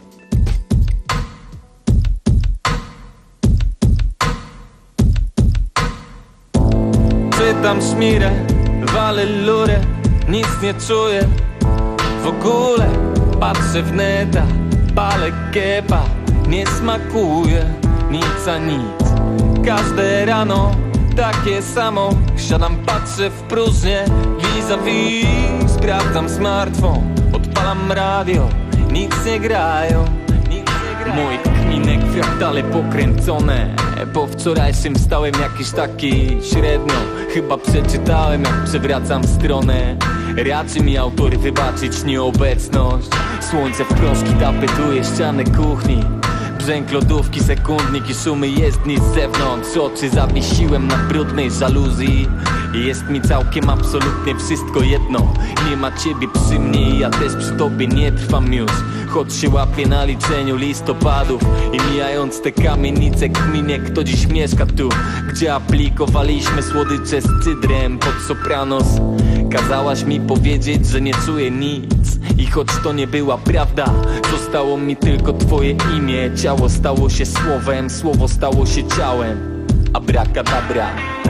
S8: Czytam szmirę, walę lurę, nic nie czuję. W ogóle patrzę w neta, palę kepa, nie smakuje nic a nic. Każde rano takie samo, siadam, patrzę w próżnię, vis-a-vis, sprawdzam smartfon, odpalam radio, nic nie grają, nic nie grają. Moje kminy kwiatale pokręcone, po wczorajszym wstałem jakiś taki średnio. Chyba przeczytałem, jak przewracam stronę. Raczy mi autor wybaczyć nieobecność. Słońce w proszki tapetuje ścianę kuchni. Brzęk lodówki, sekundnik i szumy jezdni z zewnątrz. Oczy zawiesiłem na brudnej żaluzji. Jest mi całkiem absolutnie wszystko jedno. Nie ma ciebie przy mnie i ja też przy tobie nie trwam już. Choć się łapię na liczeniu listopadów i mijając te kamienice kminie, kto dziś mieszka tu, gdzie aplikowaliśmy słodycze z cydrem pod sopranos. Kazałaś mi powiedzieć, że nie czuję nic, i choć to nie była prawda, zostało mi tylko twoje imię. Ciało stało się słowem, słowo stało się ciałem. Abracadabra.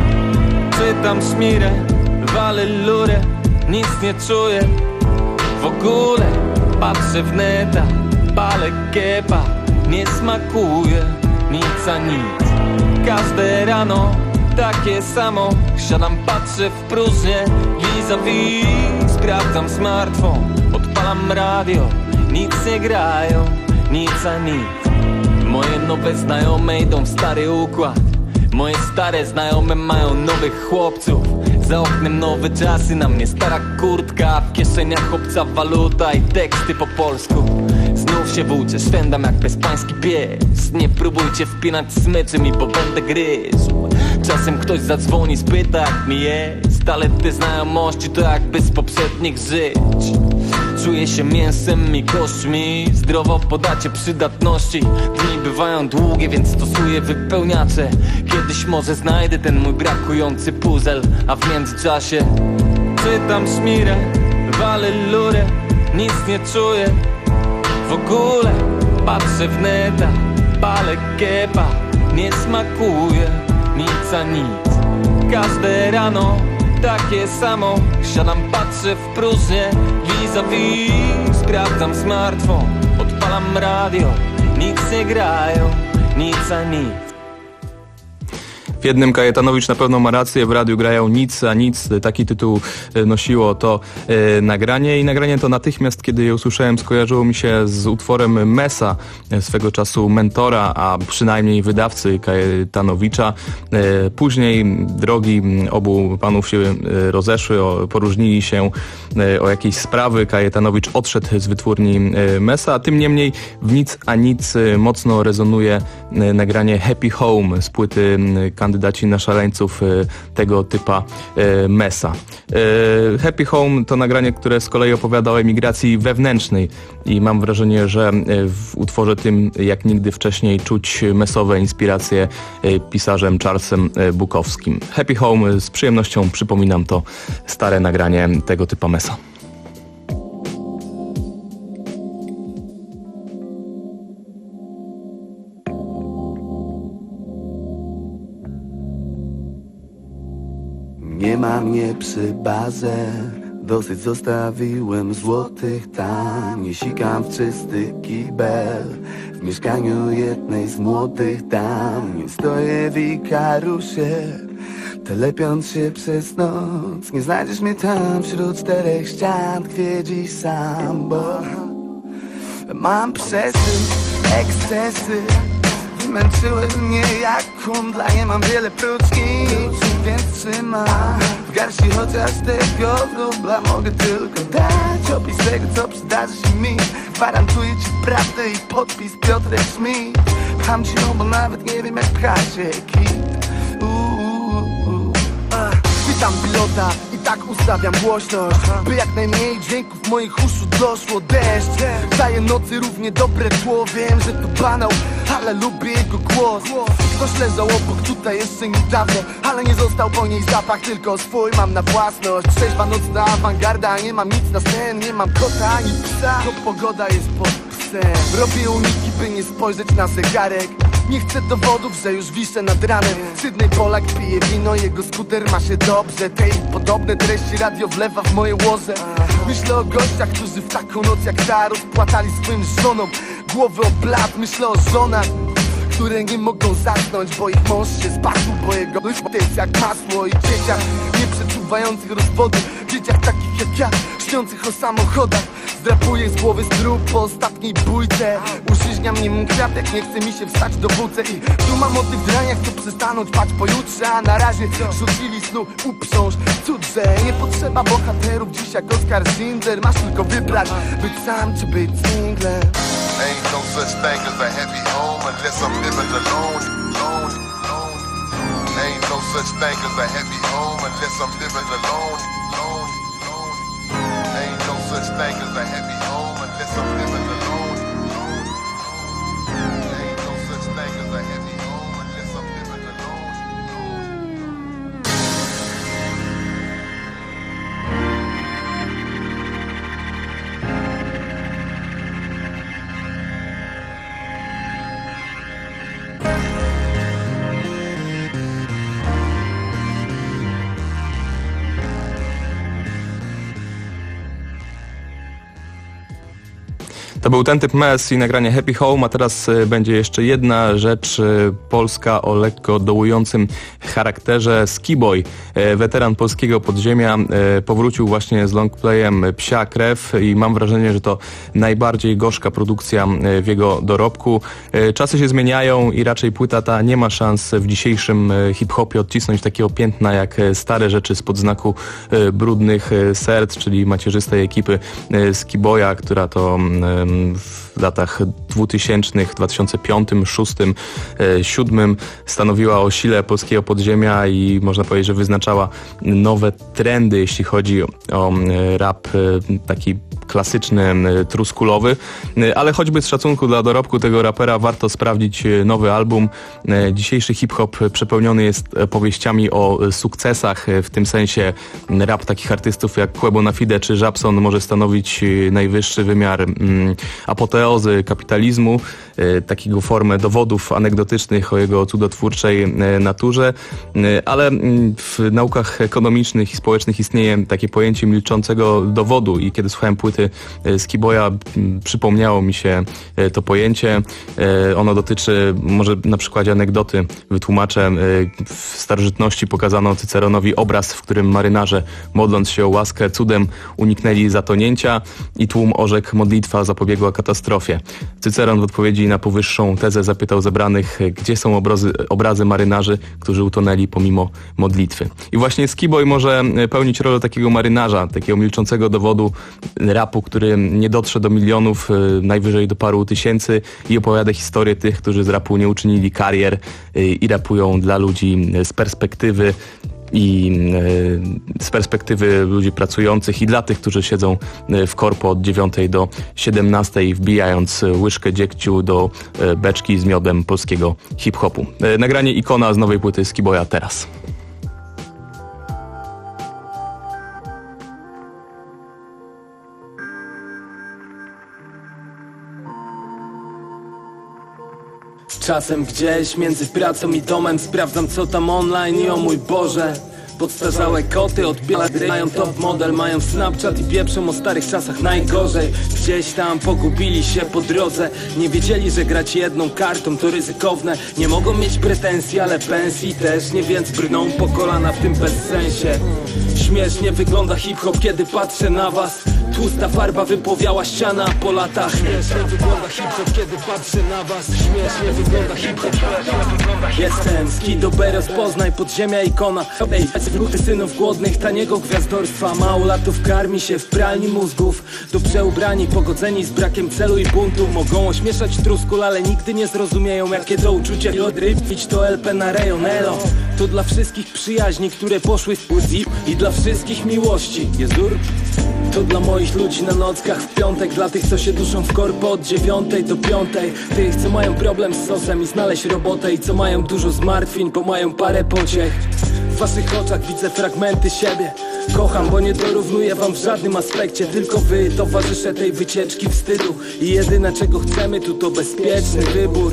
S8: Czytam szmirę, walę lurę, nic nie czuję. W ogóle patrzę w neta, palę kepa, nie smakuje nic a nic. Każde rano takie samo, siadam, patrzę w próżnię, vis-a-vis, sprawdzam smartfon, odpalam radio, nic nie grają, nic a nic. Moje nowe znajome idą w stary układ, moje stare znajome mają nowych chłopców. Za oknem nowe czasy, na mnie stara kurtka, w kieszeniach obca waluta i teksty po polsku. Znów się włóczę, szwendam jak bezpański pies. Nie próbujcie wpinać smyczy mi, bo będę gryzł. Czasem ktoś zadzwoni, spyta jak mi jest, ale te znajomości to jakby z poprzednich żyć. Czuję się mięsem i kośćmi, zdrowo podacie przydatności. Dni bywają długie, więc stosuję wypełniacze. Kiedyś może znajdę ten mój brakujący puzzle, a w międzyczasie czytam szmirę, walę lurę, nic nie czuję. W ogóle patrzę w neta, palę kepa, nie smakuje nic a nic. Każde rano takie samo, siadam, patrzę w próżnię vis-a-vis, sprawdzam smartfon, odpalam radio, nic nie grają, nic a nic.
S1: W jednym Kajetanowicz na pewno ma rację, w radiu grają nic a nic, taki tytuł nosiło to e, nagranie i nagranie to natychmiast, kiedy je usłyszałem, skojarzyło mi się z utworem Mesa, swego czasu mentora, a przynajmniej wydawcy Kajetanowicza. E, później drogi obu panów się rozeszły, o, poróżnili się e, o jakieś sprawy, Kajetanowicz odszedł z wytwórni e, Mesa, a tym niemniej w nic a nic mocno rezonuje e, nagranie Happy Home z płyty e, kandydaci na szaleńców tego typa Mesa. Happy Home to nagranie, które z kolei opowiada o emigracji wewnętrznej i mam wrażenie, że w utworze tym jak nigdy wcześniej czuć mesowe inspiracje pisarzem Charlesem Bukowskim. Happy Home, z przyjemnością przypominam to stare nagranie tego typa Mesa.
S11: Nie ma mnie przy barze, dosyć zostawiłem złotych tam. Nie sikam w czysty kibel, w mieszkaniu jednej z młodych dam. Nie stoję w Ikarusie, telepiąc się przez noc. Nie znajdziesz mnie tam wśród czterech ścian, tkwię dziś sam, bo mam przesyt, ekscesy. Wymęczyły mnie jak kundla, nie mam wiele próczki, więc trzymam w garści chociaż tego rubla. Mogę tylko dać opis tego, co przydarzy się mi. Gwarantuję ci prawdę i podpis Piotrek Schmidt. Pcham ci ją, bo nawet nie wiem jak pcha się kit. Witam pilota i tak ustawiam głośność, by jak najmniej dźwięków moich uszu doszło. Deszcz daje nocy równie dobre tło. Wiem, że to banał, ale lubię jego głos. Ktoś leżał obok tutaj jeszcze niedawno, ale nie został po niej zapach, tylko swój mam na własność. Trzeźwa nocna awangarda, nie mam nic na sen, nie mam kota ani psa, to pogoda jest pod psem. Robię uniki, by nie spojrzeć na zegarek. Nie chcę dowodów, że już wiszę nad ranem. Sydney Polak pije wino, jego skuter ma się dobrze. Te i podobne treści radio wlewa w moje łoże. Myślę o gościach, którzy w taką noc jak ta rozpłatali swoim żonom głowy o blat. Myślę o żonach, które nie mogą zasnąć, bo ich mąż się spasł, bo jego myśl jest jak masło. I dzieciach nieprzeczuwających rozwodu, dzieciach takich jak ja, śniących o samochodach. Zdrapuję z głowy strób po ostatniej bójce. Użyźnia mnie mój kwiatek, nie chce mi się wstać do wódce. I tu mam o tych zraniach, co przestaną trwać pojutrze. A na razie rzucili snu uprząż cudze. Nie potrzeba bohaterów dziś jak Oskar Schindler. Masz tylko wybrać, być sam czy być singlem.
S6: Ain't no such thing as a happy home unless I'm living alone, alone, alone. Ain't no such thing as a happy home unless I'm living alone, alone, alone. Ain't no such thing as a happy home unless I'm living alone, alone, alone. Ain't no such thing as a happy home unless I'm living alone, alone.
S1: To był ten typ Mes i nagranie Happy Home, a teraz y, będzie jeszcze jedna rzecz y, polska o lekko dołującym charakterze. Skiboy, y, weteran polskiego podziemia, y, powrócił właśnie z longplayem Psia Krew i mam wrażenie, że to najbardziej gorzka produkcja y, w jego dorobku. Y, czasy się zmieniają i raczej płyta ta nie ma szans w dzisiejszym y, hip-hopie odcisnąć takiego piętna jak y, stare rzeczy spod znaku y, brudnych y, serc, czyli macierzystej ekipy y, Skiboya, która to y, w w latach dwutysięcznych, dwa tysiące piątym, szóstym, siódmym stanowiła o sile polskiego podziemia i można powiedzieć, że wyznaczała nowe trendy, jeśli chodzi o rap taki klasyczny, truskulowy, ale choćby z szacunku dla dorobku tego rapera warto sprawdzić nowy album. Dzisiejszy hip-hop przepełniony jest powieściami o sukcesach, w tym sensie rap takich artystów jak Quebo na Fide czy Żabson może stanowić najwyższy wymiar apoteozy kapitalizmu, takiego formę dowodów anegdotycznych o jego cudotwórczej naturze, ale w naukach ekonomicznych i społecznych istnieje takie pojęcie milczącego dowodu i kiedy słuchałem płyty Skiboya, przypomniało mi się to pojęcie. Ono dotyczy, może na przykładzie anegdoty wytłumaczę, w starożytności pokazano Cyceronowi obraz, w którym marynarze, modląc się o łaskę, cudem uniknęli zatonięcia i tłum orzekł, modlitwa zapobiegła katastrofie. Cyceron w odpowiedzi na powyższą tezę zapytał zebranych, gdzie są obrazy, obrazy marynarzy, którzy utonęli pomimo modlitwy. I właśnie Skiboy może pełnić rolę takiego marynarza, takiego milczącego dowodu rapu, który nie dotrze do milionów, najwyżej do paru tysięcy i opowiada historię tych, którzy z rapu nie uczynili karier i rapują dla ludzi z perspektywy i z perspektywy ludzi pracujących i dla tych, którzy siedzą w korpo od dziewiątej do siedemnastej, wbijając łyżkę dziegciu do beczki z miodem polskiego hip-hopu. Nagranie Ikona z nowej płyty Skiboya teraz.
S8: Czasem gdzieś między pracą i domem sprawdzam co tam online i o mój Boże, podstarzałe koty odbierają top model, mają Snapchat i pieprzą o starych czasach najgorzej. Gdzieś tam pogubili się po drodze, nie wiedzieli, że grać jedną kartą to ryzykowne. Nie mogą mieć pretensji, ale pensji też nie, więc brną po kolana w tym bezsensie. Śmiesznie wygląda hip-hop, kiedy patrzę na was. Tłusta farba wypłowiała ściana po latach. Śmiesznie wygląda hip-hop, kiedy patrzę na was. Śmiesznie wygląda hip-hop. Jestem Skido B, rozpoznaj podziemia ikona. Ej, ruchy synów głodnych, taniego gwiazdorstwa. Mało latów karmi się w pralni mózgów. Dobrze ubrani, pogodzeni z brakiem celu i buntu. Mogą ośmieszać truskul, ale nigdy nie zrozumieją, jakie to uczucie i odrywić to L P na rejon elo. To dla wszystkich przyjaźni, które poszły w płyt i dla wszystkich miłości. Jezur? To dla moich ludzi na nockach w piątek, dla tych, co się duszą w korpo od dziewiątej do piątej. Tych, co mają problem z sosem i znaleźć robotę i co mają dużo zmartwień, bo mają parę pociech. W waszych oczach widzę fragmenty siebie. Kocham, bo nie dorównuję wam w żadnym aspekcie. Tylko wy, towarzysze tej wycieczki wstydu. I jedyne, czego chcemy tu, to bezpieczny wybór.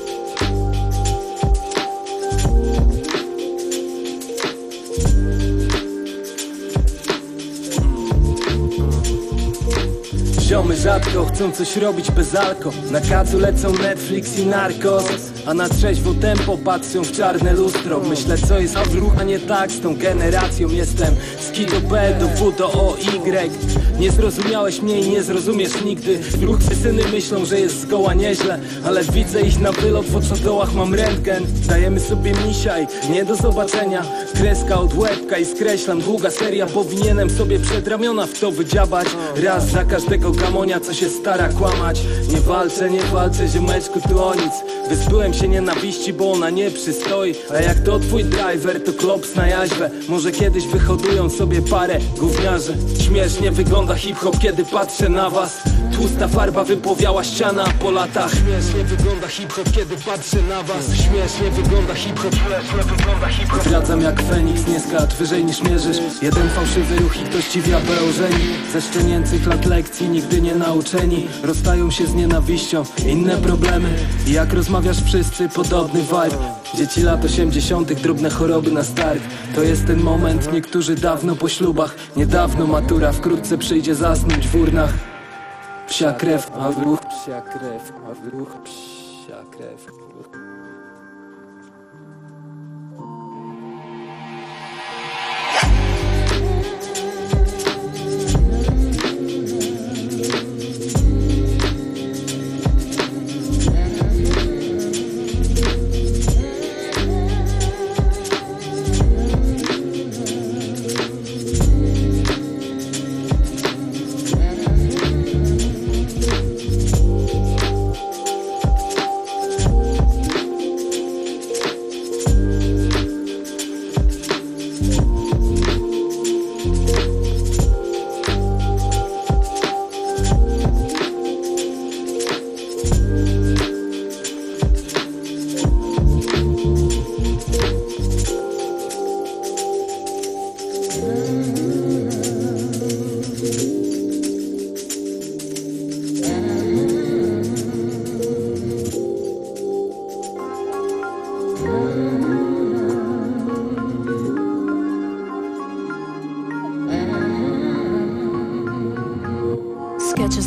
S8: Ziomy rzadko chcą coś robić bez alko. Na kacu lecą Netflix i Narcos, a na trzeźwo tempo patrzą w czarne lustro. Myślę, co jest w ruchu, a nie tak z tą generacją. Jestem Skido B do W do O Y. Nie zrozumiałeś mnie i nie zrozumiesz nigdy. Ruchy syny myślą, że jest zgoła nieźle, ale widzę ich na wylot, w oczodołach mam rentgen. Dajemy sobie misiaj, nie do zobaczenia. Kreska od łebka i skreślam, długa seria. Powinienem sobie przed ramiona w to wydziabać. Raz za każdego gamonia, co się stara kłamać. Nie walczę, nie walczę, ziomeczku, tu o nic. Wyzbyłem się nienawiści, bo ona nie przystoi. A jak to twój driver, to klops na jaźwę. Może kiedyś wyhodują sobie parę gówniarzy. Śmiesznie wygląda hip-hop, kiedy patrzę na was. Tłusta farba wypłowiała ściana po latach. Śmiesznie wygląda hip-hop, kiedy patrzę na was. Śmiesznie wygląda hip-hop, śmiesznie wygląda hip-hop. Zdradzam jak Feniks, nie skacz wyżej niż mierzysz. Jeden fałszywy ruch i ktoś ci wiabę ożeni. Ze szczenięcych lat lekcji nigdy nie nauczeni. Rozstają się z nienawiścią, inne problemy. I jak rozmawiasz wszyscy, podobny vibe. Dzieci lat osiemdziesiątych, drobne choroby na start. To jest ten moment, niektórzy dawno po ślubach. Niedawno matura, wkrótce przyjdzie zasnąć w urnach. Psia krew, a w ruch, psia krew, a w ruch, psia krew.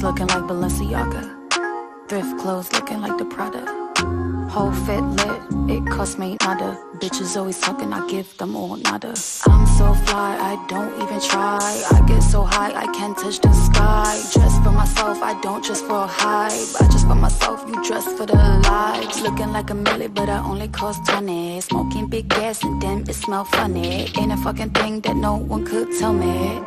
S12: looking like Balenciaga. Thrift clothes looking like the Prada. Whole fit lit, it cost me nada. Bitches always talking, I give them all nada. I'm so fly, I don't even try. I get so high, I can't touch the sky. Dress for myself, I don't dress for hype. I just for myself, you dress for the lights. Looking like a milli, but I only cost twenty. Smoking big gas and then it smell funny. Ain't a fucking thing that no one could tell me.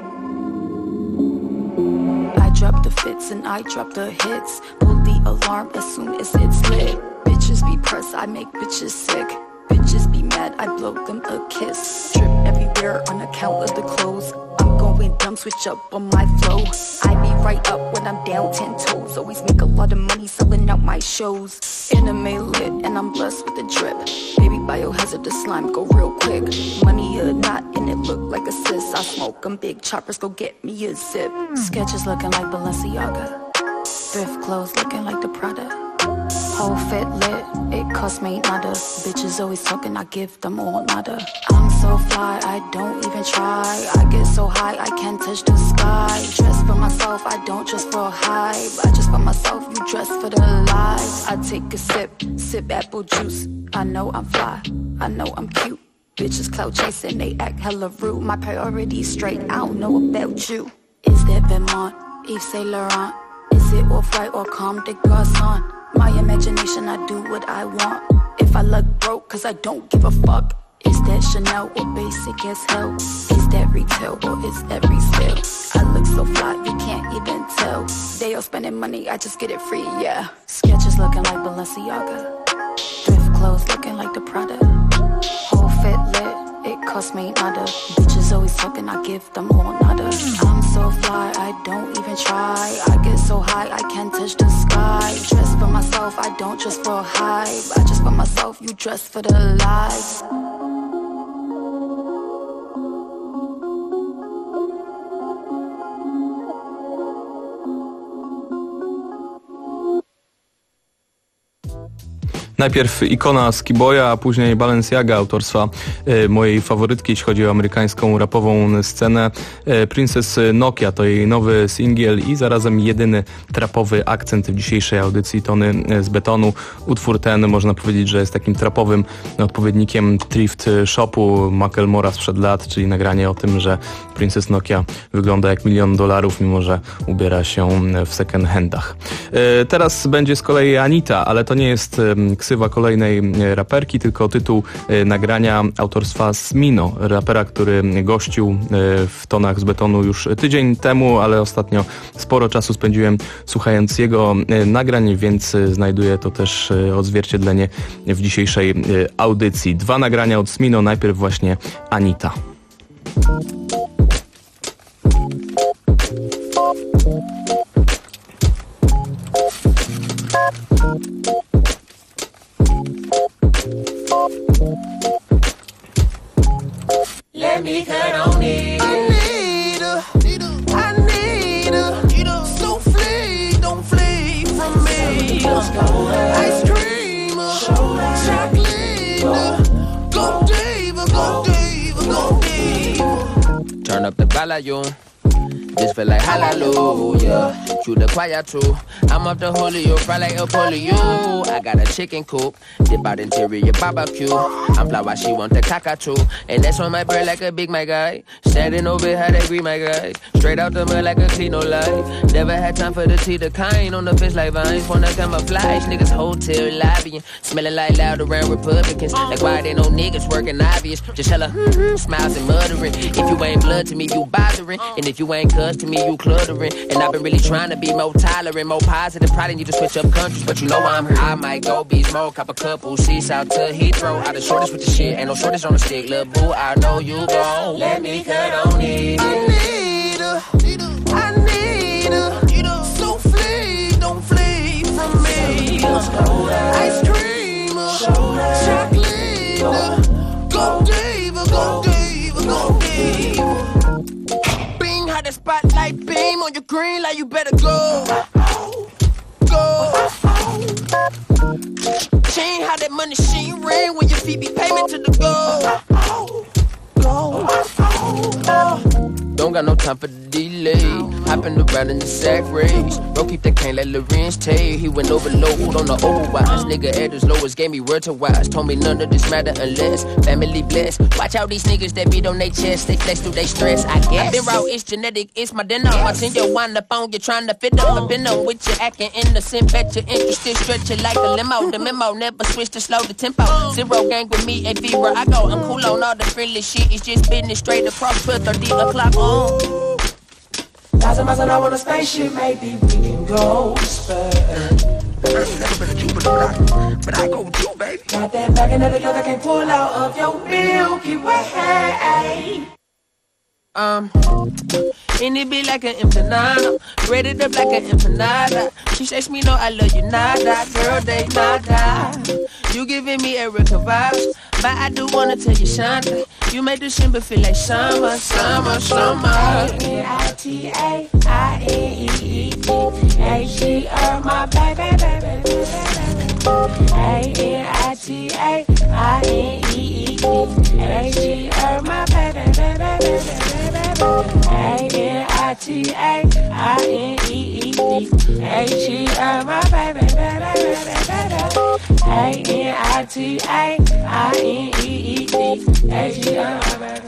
S12: I drop the fits and I drop the hits. Pull the alarm as soon as it's lit. Bitches be pressed, I make bitches sick. Bitches be mad, I blow them a kiss. Drip everywhere on account of the clothes. I'm going dumb, switch up on my flow. I be right up when I'm down ten toes. Always make a lot of money selling out my shows. Anime lit and I'm blessed with the drip. Baby biohazard slime go real quick. Money or not and it look like a sis. I smoke them big choppers, go get me a zip. Sketches looking like Balenciaga. Thrift clothes looking like the Prada. Whole fit lit, it cost me nada. Bitches always talking, I give them all nada. I'm so fly, I don't even try. I get so high, I can't touch the sky. Dress for myself, I don't dress for hype. I just for myself, you dress for the lies. I take a sip, sip apple juice. I know I'm fly, I know I'm cute. Bitches clout chasing, they act hella rude. My priorities straight, I don't know about you. Is that Vermont, Yves Saint Laurent? Is it Off-White or Comme des Garçons? My imagination, I do what I want. If I look broke, cause I don't give a fuck. Is that Chanel or basic as hell? Is that retail or is that resale? I look so fly, you can't even tell. They all spending money, I just get it free, yeah. Sketches looking like Balenciaga. Thrift clothes looking like the Prada. Whole fit lit, it cost me nada. Bitches always talking, I give them all nada. I'm so fly, I don't even try. I get so high, I can't touch the sky. Dress for myself, I don't dress for hype. I just for myself, you dress for the lies.
S1: Najpierw ikona Skiboya, a później Balenciaga, autorstwa e, mojej faworytki, jeśli chodzi o amerykańską rapową scenę. E, Princess Nokia to jej nowy singiel i zarazem jedyny trapowy akcent w dzisiejszej audycji Tony z Betonu. Utwór ten można powiedzieć, że jest takim trapowym odpowiednikiem thrift shopu Macklemora sprzed lat, czyli nagranie o tym, że Princess Nokia wygląda jak milion dolarów, mimo że ubiera się w second handach. E, teraz będzie z kolei Anita, ale to nie jest e, ksywa kolejnej raperki, tylko tytuł nagrania autorstwa Smino, rapera, który gościł w Tonach z Betonu już tydzień temu, ale ostatnio sporo czasu spędziłem słuchając jego nagrań, więc znajduję to też odzwierciedlenie w dzisiejszej audycji. Dwa nagrania od Smino, najpierw właśnie Anita.
S13: Let me cut on it. I need her, I need her. So flee, don't flee from me. Ice cream, chocolate. Go diva, go diva, go diva.
S14: Turn up the volume. This feel like hallelujah. Cue the choir too. I'm up the Julio, fry like a polio. I got a chicken coop, dip out interior barbecue. I'm fly while she want the cockatoo. And that's on my bread like a big my guy. Standing over how they greet my guy. Straight out the mud like a clean no life. Never had time for the tea, the kind on the fish like vines. Wanna camouflage, niggas hotel lobbying. Smelling like loud around Republicans. Like why they no niggas working obvious. Just hella mm-hmm, smiles and muttering. If you ain't blood to me, you bothering. And if you ain't cuz to me, you cluttering. And I've been really trying to be more tolerant, more positive. Probably need to switch up countries, but you know I'm here. I might go be smoke, cop a couple seats out to Heathrow. I the shortest with the shit, ain't no shortage on the stick. Lil' boo, I know you gon' let me cut on it.
S13: I need her, I need her. So flee, don't flee from me. Ice cream, chocolate. Go diva, go diva, go diva. How the spotlight beam on your green light, you better go. Go. She ain't how that money she ring when your feet be payment to the go. Go.
S14: Don't got no time for the delay. late. Hopping around in the sack race. Bro, keep that cane like Lorenz Tay. He went overload on the overwise. Nigga at his lowest, gave me word to wise. Told me none of this matter unless family blessed. Watch out these niggas that beat on their chest. They flex through they stress, I guess. I been raw, it's genetic, it's my dinner. Watching your wind up on you, trying to fit up. I've been on with you, acting innocent. Bet you're interested, stretch it like a limo. The memo never switch to slow the tempo. Zero gang with me, a fever. I go, I'm cool on all the friendly shit. It's just business straight across, put thirty o'clock on.
S13: Thousand miles and I want a spaceship, maybe we can go spur. I ain't never been a Cuban block, but I go with you, baby. Got that back and the I can't pull out of your Milky Way.
S14: Um, and it be like an empanada, breaded up like an empanada. She says me no, I love you, nada, girl, they nada. You giving me Erica vibes, but I do wanna tell you something. You make December feel like summer, summer, summer.
S13: A N I T A I N E E D H G R my baby, baby, baby, baby. A N I T A I N E E D H G R my baby, baby, baby, baby. A N I T A I N E E D H G R my baby, baby, baby, baby. A N I T A I N E E D H G R my baby.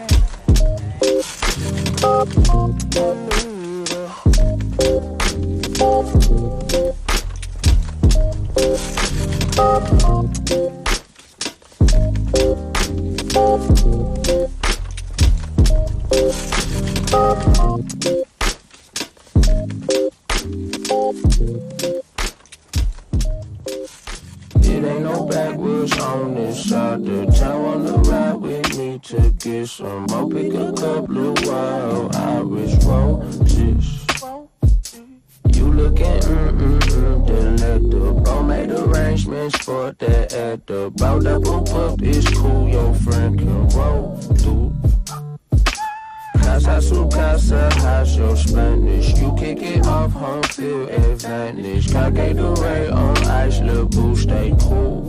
S4: It ain't no backwoods on this side of town. Wanna ride with me to get some more. Pick a couple of wild Irish roses. You looking mm-mm-mm delectable. Made arrangements for that at the bar. Double book is cool, your friend can roll through. Casa su casa, how's your Spanish? You kick it off, home field advantage. Caque the ray on ice, little boo, stay cool.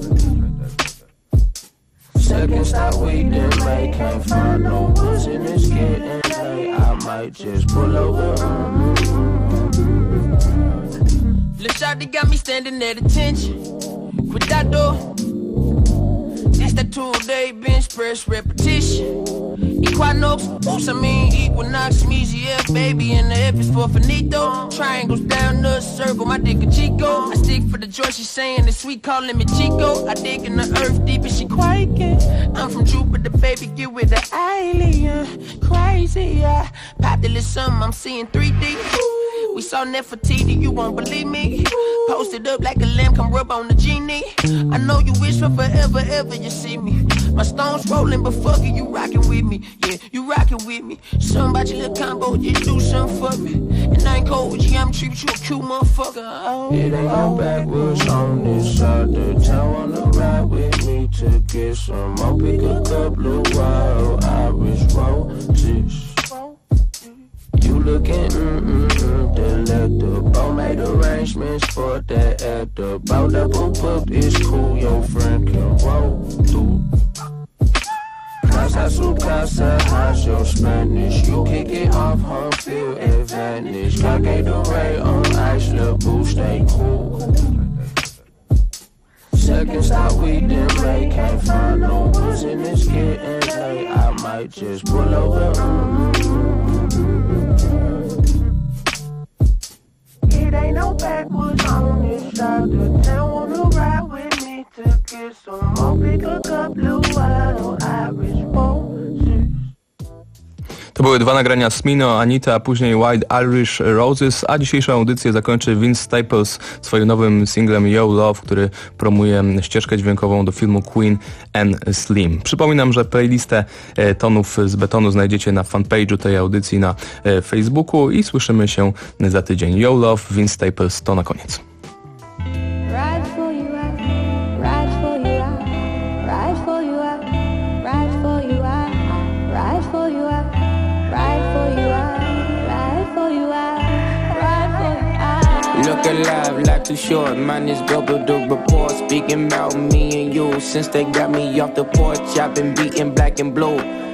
S4: Second stop, we didn't make, can't find no woods in this getting late. I might just pull over.
S14: Lil' shawty got me standing at attention. Cuidado. It's that two-day bench press repetition. Equinox, oops, I mean Equinox, Measy F, baby, and the F is for finito. Triangles down the circle, my dick a Chico. I stick for the joy, she saying it's sweet, calling me Chico. I dig in the earth deep and she quaking. I'm from Jupiter, baby, get with the alien. Crazy, yeah. Popped a little something, I'm seeing three D. We saw Nefertiti, you won't believe me. Posted up like a lamb, come rub on the genie. I know you wish for forever, ever you see me. My stones rolling, but fuck it, you rockin' with me. Yeah, you rockin' with me. Something about your little combo, just do something for me. And I ain't cold with you, I'm treating you a cute motherfucker. Oh,
S4: it ain't no backwoods on this side of town. Wanna ride with me to get some more. Pick a couple of wild Irish roses. You looking mm-mm-mm delectable. Made arrangements for that at the bar. Double book is cool, your friend can roll through. Casa su casa, how's your Spanish? You kick it off, home field advantage. Caque the ray on ice, little boo, stay cool. Second stop, we didn't make, can't find no woods in this getting late. I might just pull over.
S13: It ain't no backwoods on this side of town. Wanna ride with me to get some more. Pick a couple of wild Irish roses.
S1: To były dwa nagrania Smino, Anita, a później Wild Irish Roses, a dzisiejszą audycję zakończy Vince Staples swoim nowym singlem Yo Love, który promuje ścieżkę dźwiękową do filmu Queen and Slim. Przypominam, że playlistę tonów z betonu znajdziecie na fanpage'u tej audycji na Facebooku i słyszymy się za tydzień. Yo Love, Vince Staples, to na koniec.
S15: Look alive, life too short, mine is double the report. Speaking about me and you, since they got me off the porch, I've been beating black and blue.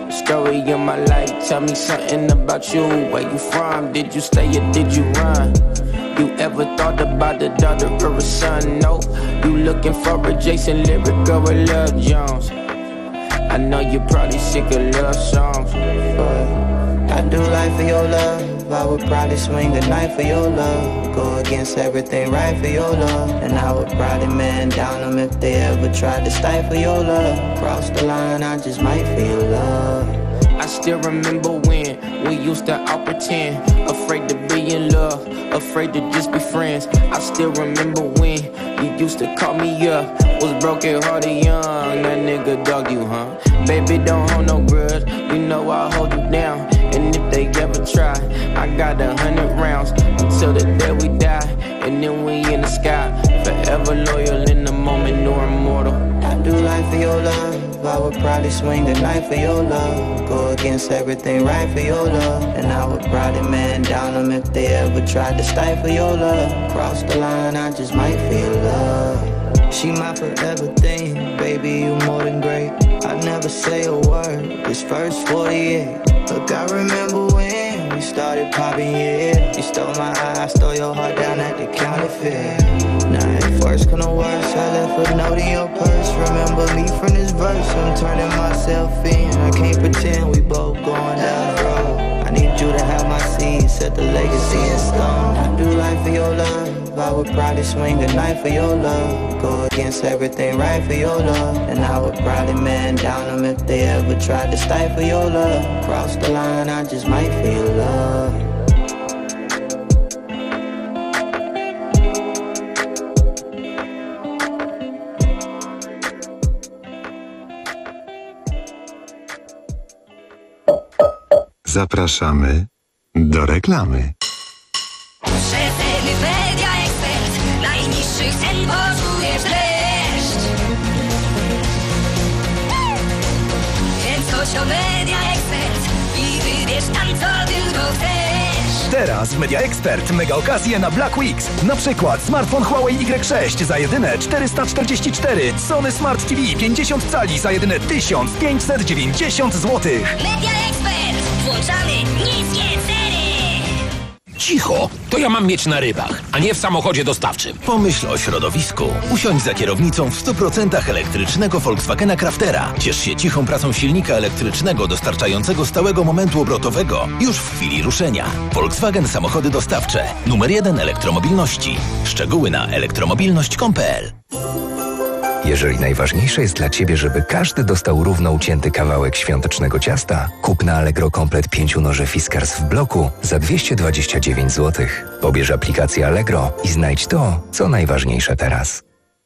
S15: Story of my life, tell me something about you. Where you from? Did you stay or did you run? You ever thought about a daughter or a son? No. You looking for a Jason Lyric or a Lil Jones? I know you're probably sick of love songs, but
S17: I do life for your love. I would probably swing a knife for your love. Go against everything right for your love. And I would probably man down them if they ever tried to stifle your love. Cross the line, I just might for your love.
S15: I still remember when we used to all pretend, afraid to be in love, afraid to just be friends. I still remember when you used to call me up, was broken hearted young, that nigga dog you, huh? Baby, don't hold no grudge, you know I'll hold you down. And if they ever try, I got a hundred rounds until the day we die. And then we in the sky, forever loyal in the moment, no immortal.
S17: I do life for your love. I would probably swing a knife for your love. Go against everything right for your love. And I would probably man down them if they ever tried to stifle your love. Cross the line, I just might feel love. She my forever thing, baby, you more than great. I never say a word, this first forty-eight. Look, I remember when we started popping, yeah. You stole my eye, I stole your heart down at the counterfeit. Now at first couldn't worse, I left a note in your purse. Remember me from this verse, I'm turning myself in. I can't pretend we both going down the road. I need you to have my seed, set the legacy in stone. I do life for your love. I would probably swing a knife for your love. Go against everything right for your love. And I would probably man down them if they ever tried to stifle your love. Cross the line, I just might feel love.
S3: Zapraszamy do reklamy.
S18: Media Expert, najniższych cen poczujesz dreszcz. Więc chodź do Media Expert i wybierz tam co tylko chcesz.
S19: Teraz w Media Expert mega okazje na Black Weeks. Na przykład smartfon Huawei Y sześć za jedyne czterysta czterdzieści cztery, Sony Smart T V pięćdziesiąt cali za jedyne tysiąc pięćset dziewięćdziesiąt złotych.
S18: Media Expert, włączamy niskie ceny.
S20: Cicho, to ja mam mieć na rybach, a nie w samochodzie dostawczym.
S25: Pomyśl o środowisku. Usiądź za kierownicą w stu procentach elektrycznego Volkswagena Craftera. Ciesz się cichą pracą silnika elektrycznego dostarczającego stałego momentu obrotowego już w chwili ruszenia. Volkswagen Samochody Dostawcze. Numer jeden elektromobilności. Szczegóły na elektromobilność kropka com kropka pe el.
S26: Jeżeli najważniejsze jest dla Ciebie, żeby każdy dostał równo ucięty kawałek świątecznego ciasta, kup na Allegro komplet pięciu noży Fiskars w bloku za dwieście dwadzieścia dziewięć złotych. Pobierz aplikację Allegro i znajdź to, co najważniejsze teraz.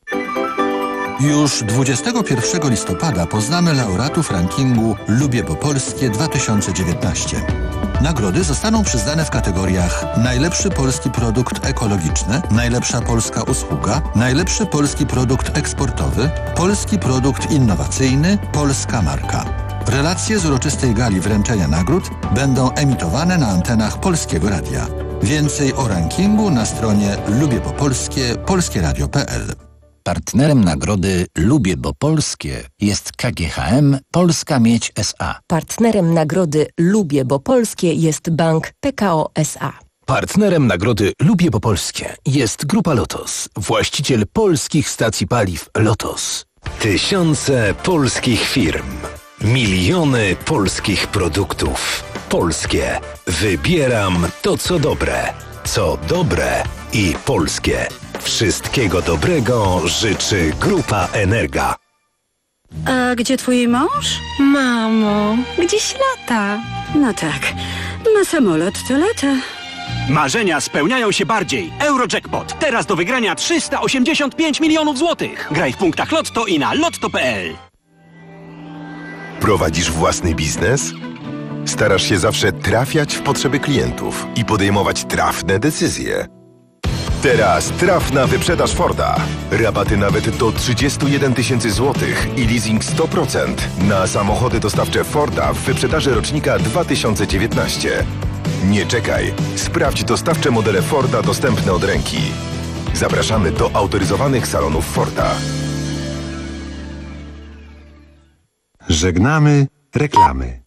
S27: Już dwudziestego pierwszego listopada poznamy laureatów rankingu Lubię Bo Polskie dwa tysiące dziewiętnaście. Nagrody zostaną przyznane w kategoriach najlepszy polski produkt ekologiczny, najlepsza polska usługa, najlepszy polski produkt eksportowy, polski produkt innowacyjny, polska marka. Relacje z uroczystej gali wręczenia nagród będą emitowane na antenach Polskiego Radia. Więcej o rankingu na stronie lubię bo polskie polskie radio kropka pe el.
S28: Partnerem nagrody Lubię Bo Polskie jest K G H M Polska Miedź S A.
S29: Partnerem nagrody Lubię Bo Polskie jest Bank P K O S A.
S25: Partnerem nagrody Lubię Bo Polskie jest Grupa Lotos, właściciel polskich stacji paliw Lotos.
S30: Tysiące polskich firm, miliony polskich produktów. Polskie. Wybieram to, co dobre. Co dobre i polskie. Wszystkiego dobrego życzy Grupa Energa.
S31: A gdzie twój mąż? Mamo, gdzieś lata. No tak, na samolot to lata.
S32: Marzenia spełniają się bardziej. Eurojackpot. Teraz do wygrania trzysta osiemdziesiąt pięć milionów złotych. Graj w punktach Lotto i na lotto kropka pe el.
S33: Prowadzisz własny biznes? Starasz się zawsze trafiać w potrzeby klientów i podejmować trafne decyzje. Teraz trafna wyprzedaż Forda. Rabaty nawet do trzydzieści jeden tysięcy złotych i leasing sto procent na samochody dostawcze Forda w wyprzedaży rocznika dwa tysiące dziewiętnaście. Nie czekaj. Sprawdź dostawcze modele Forda dostępne od ręki. Zapraszamy do autoryzowanych salonów Forda.
S3: Żegnamy reklamy.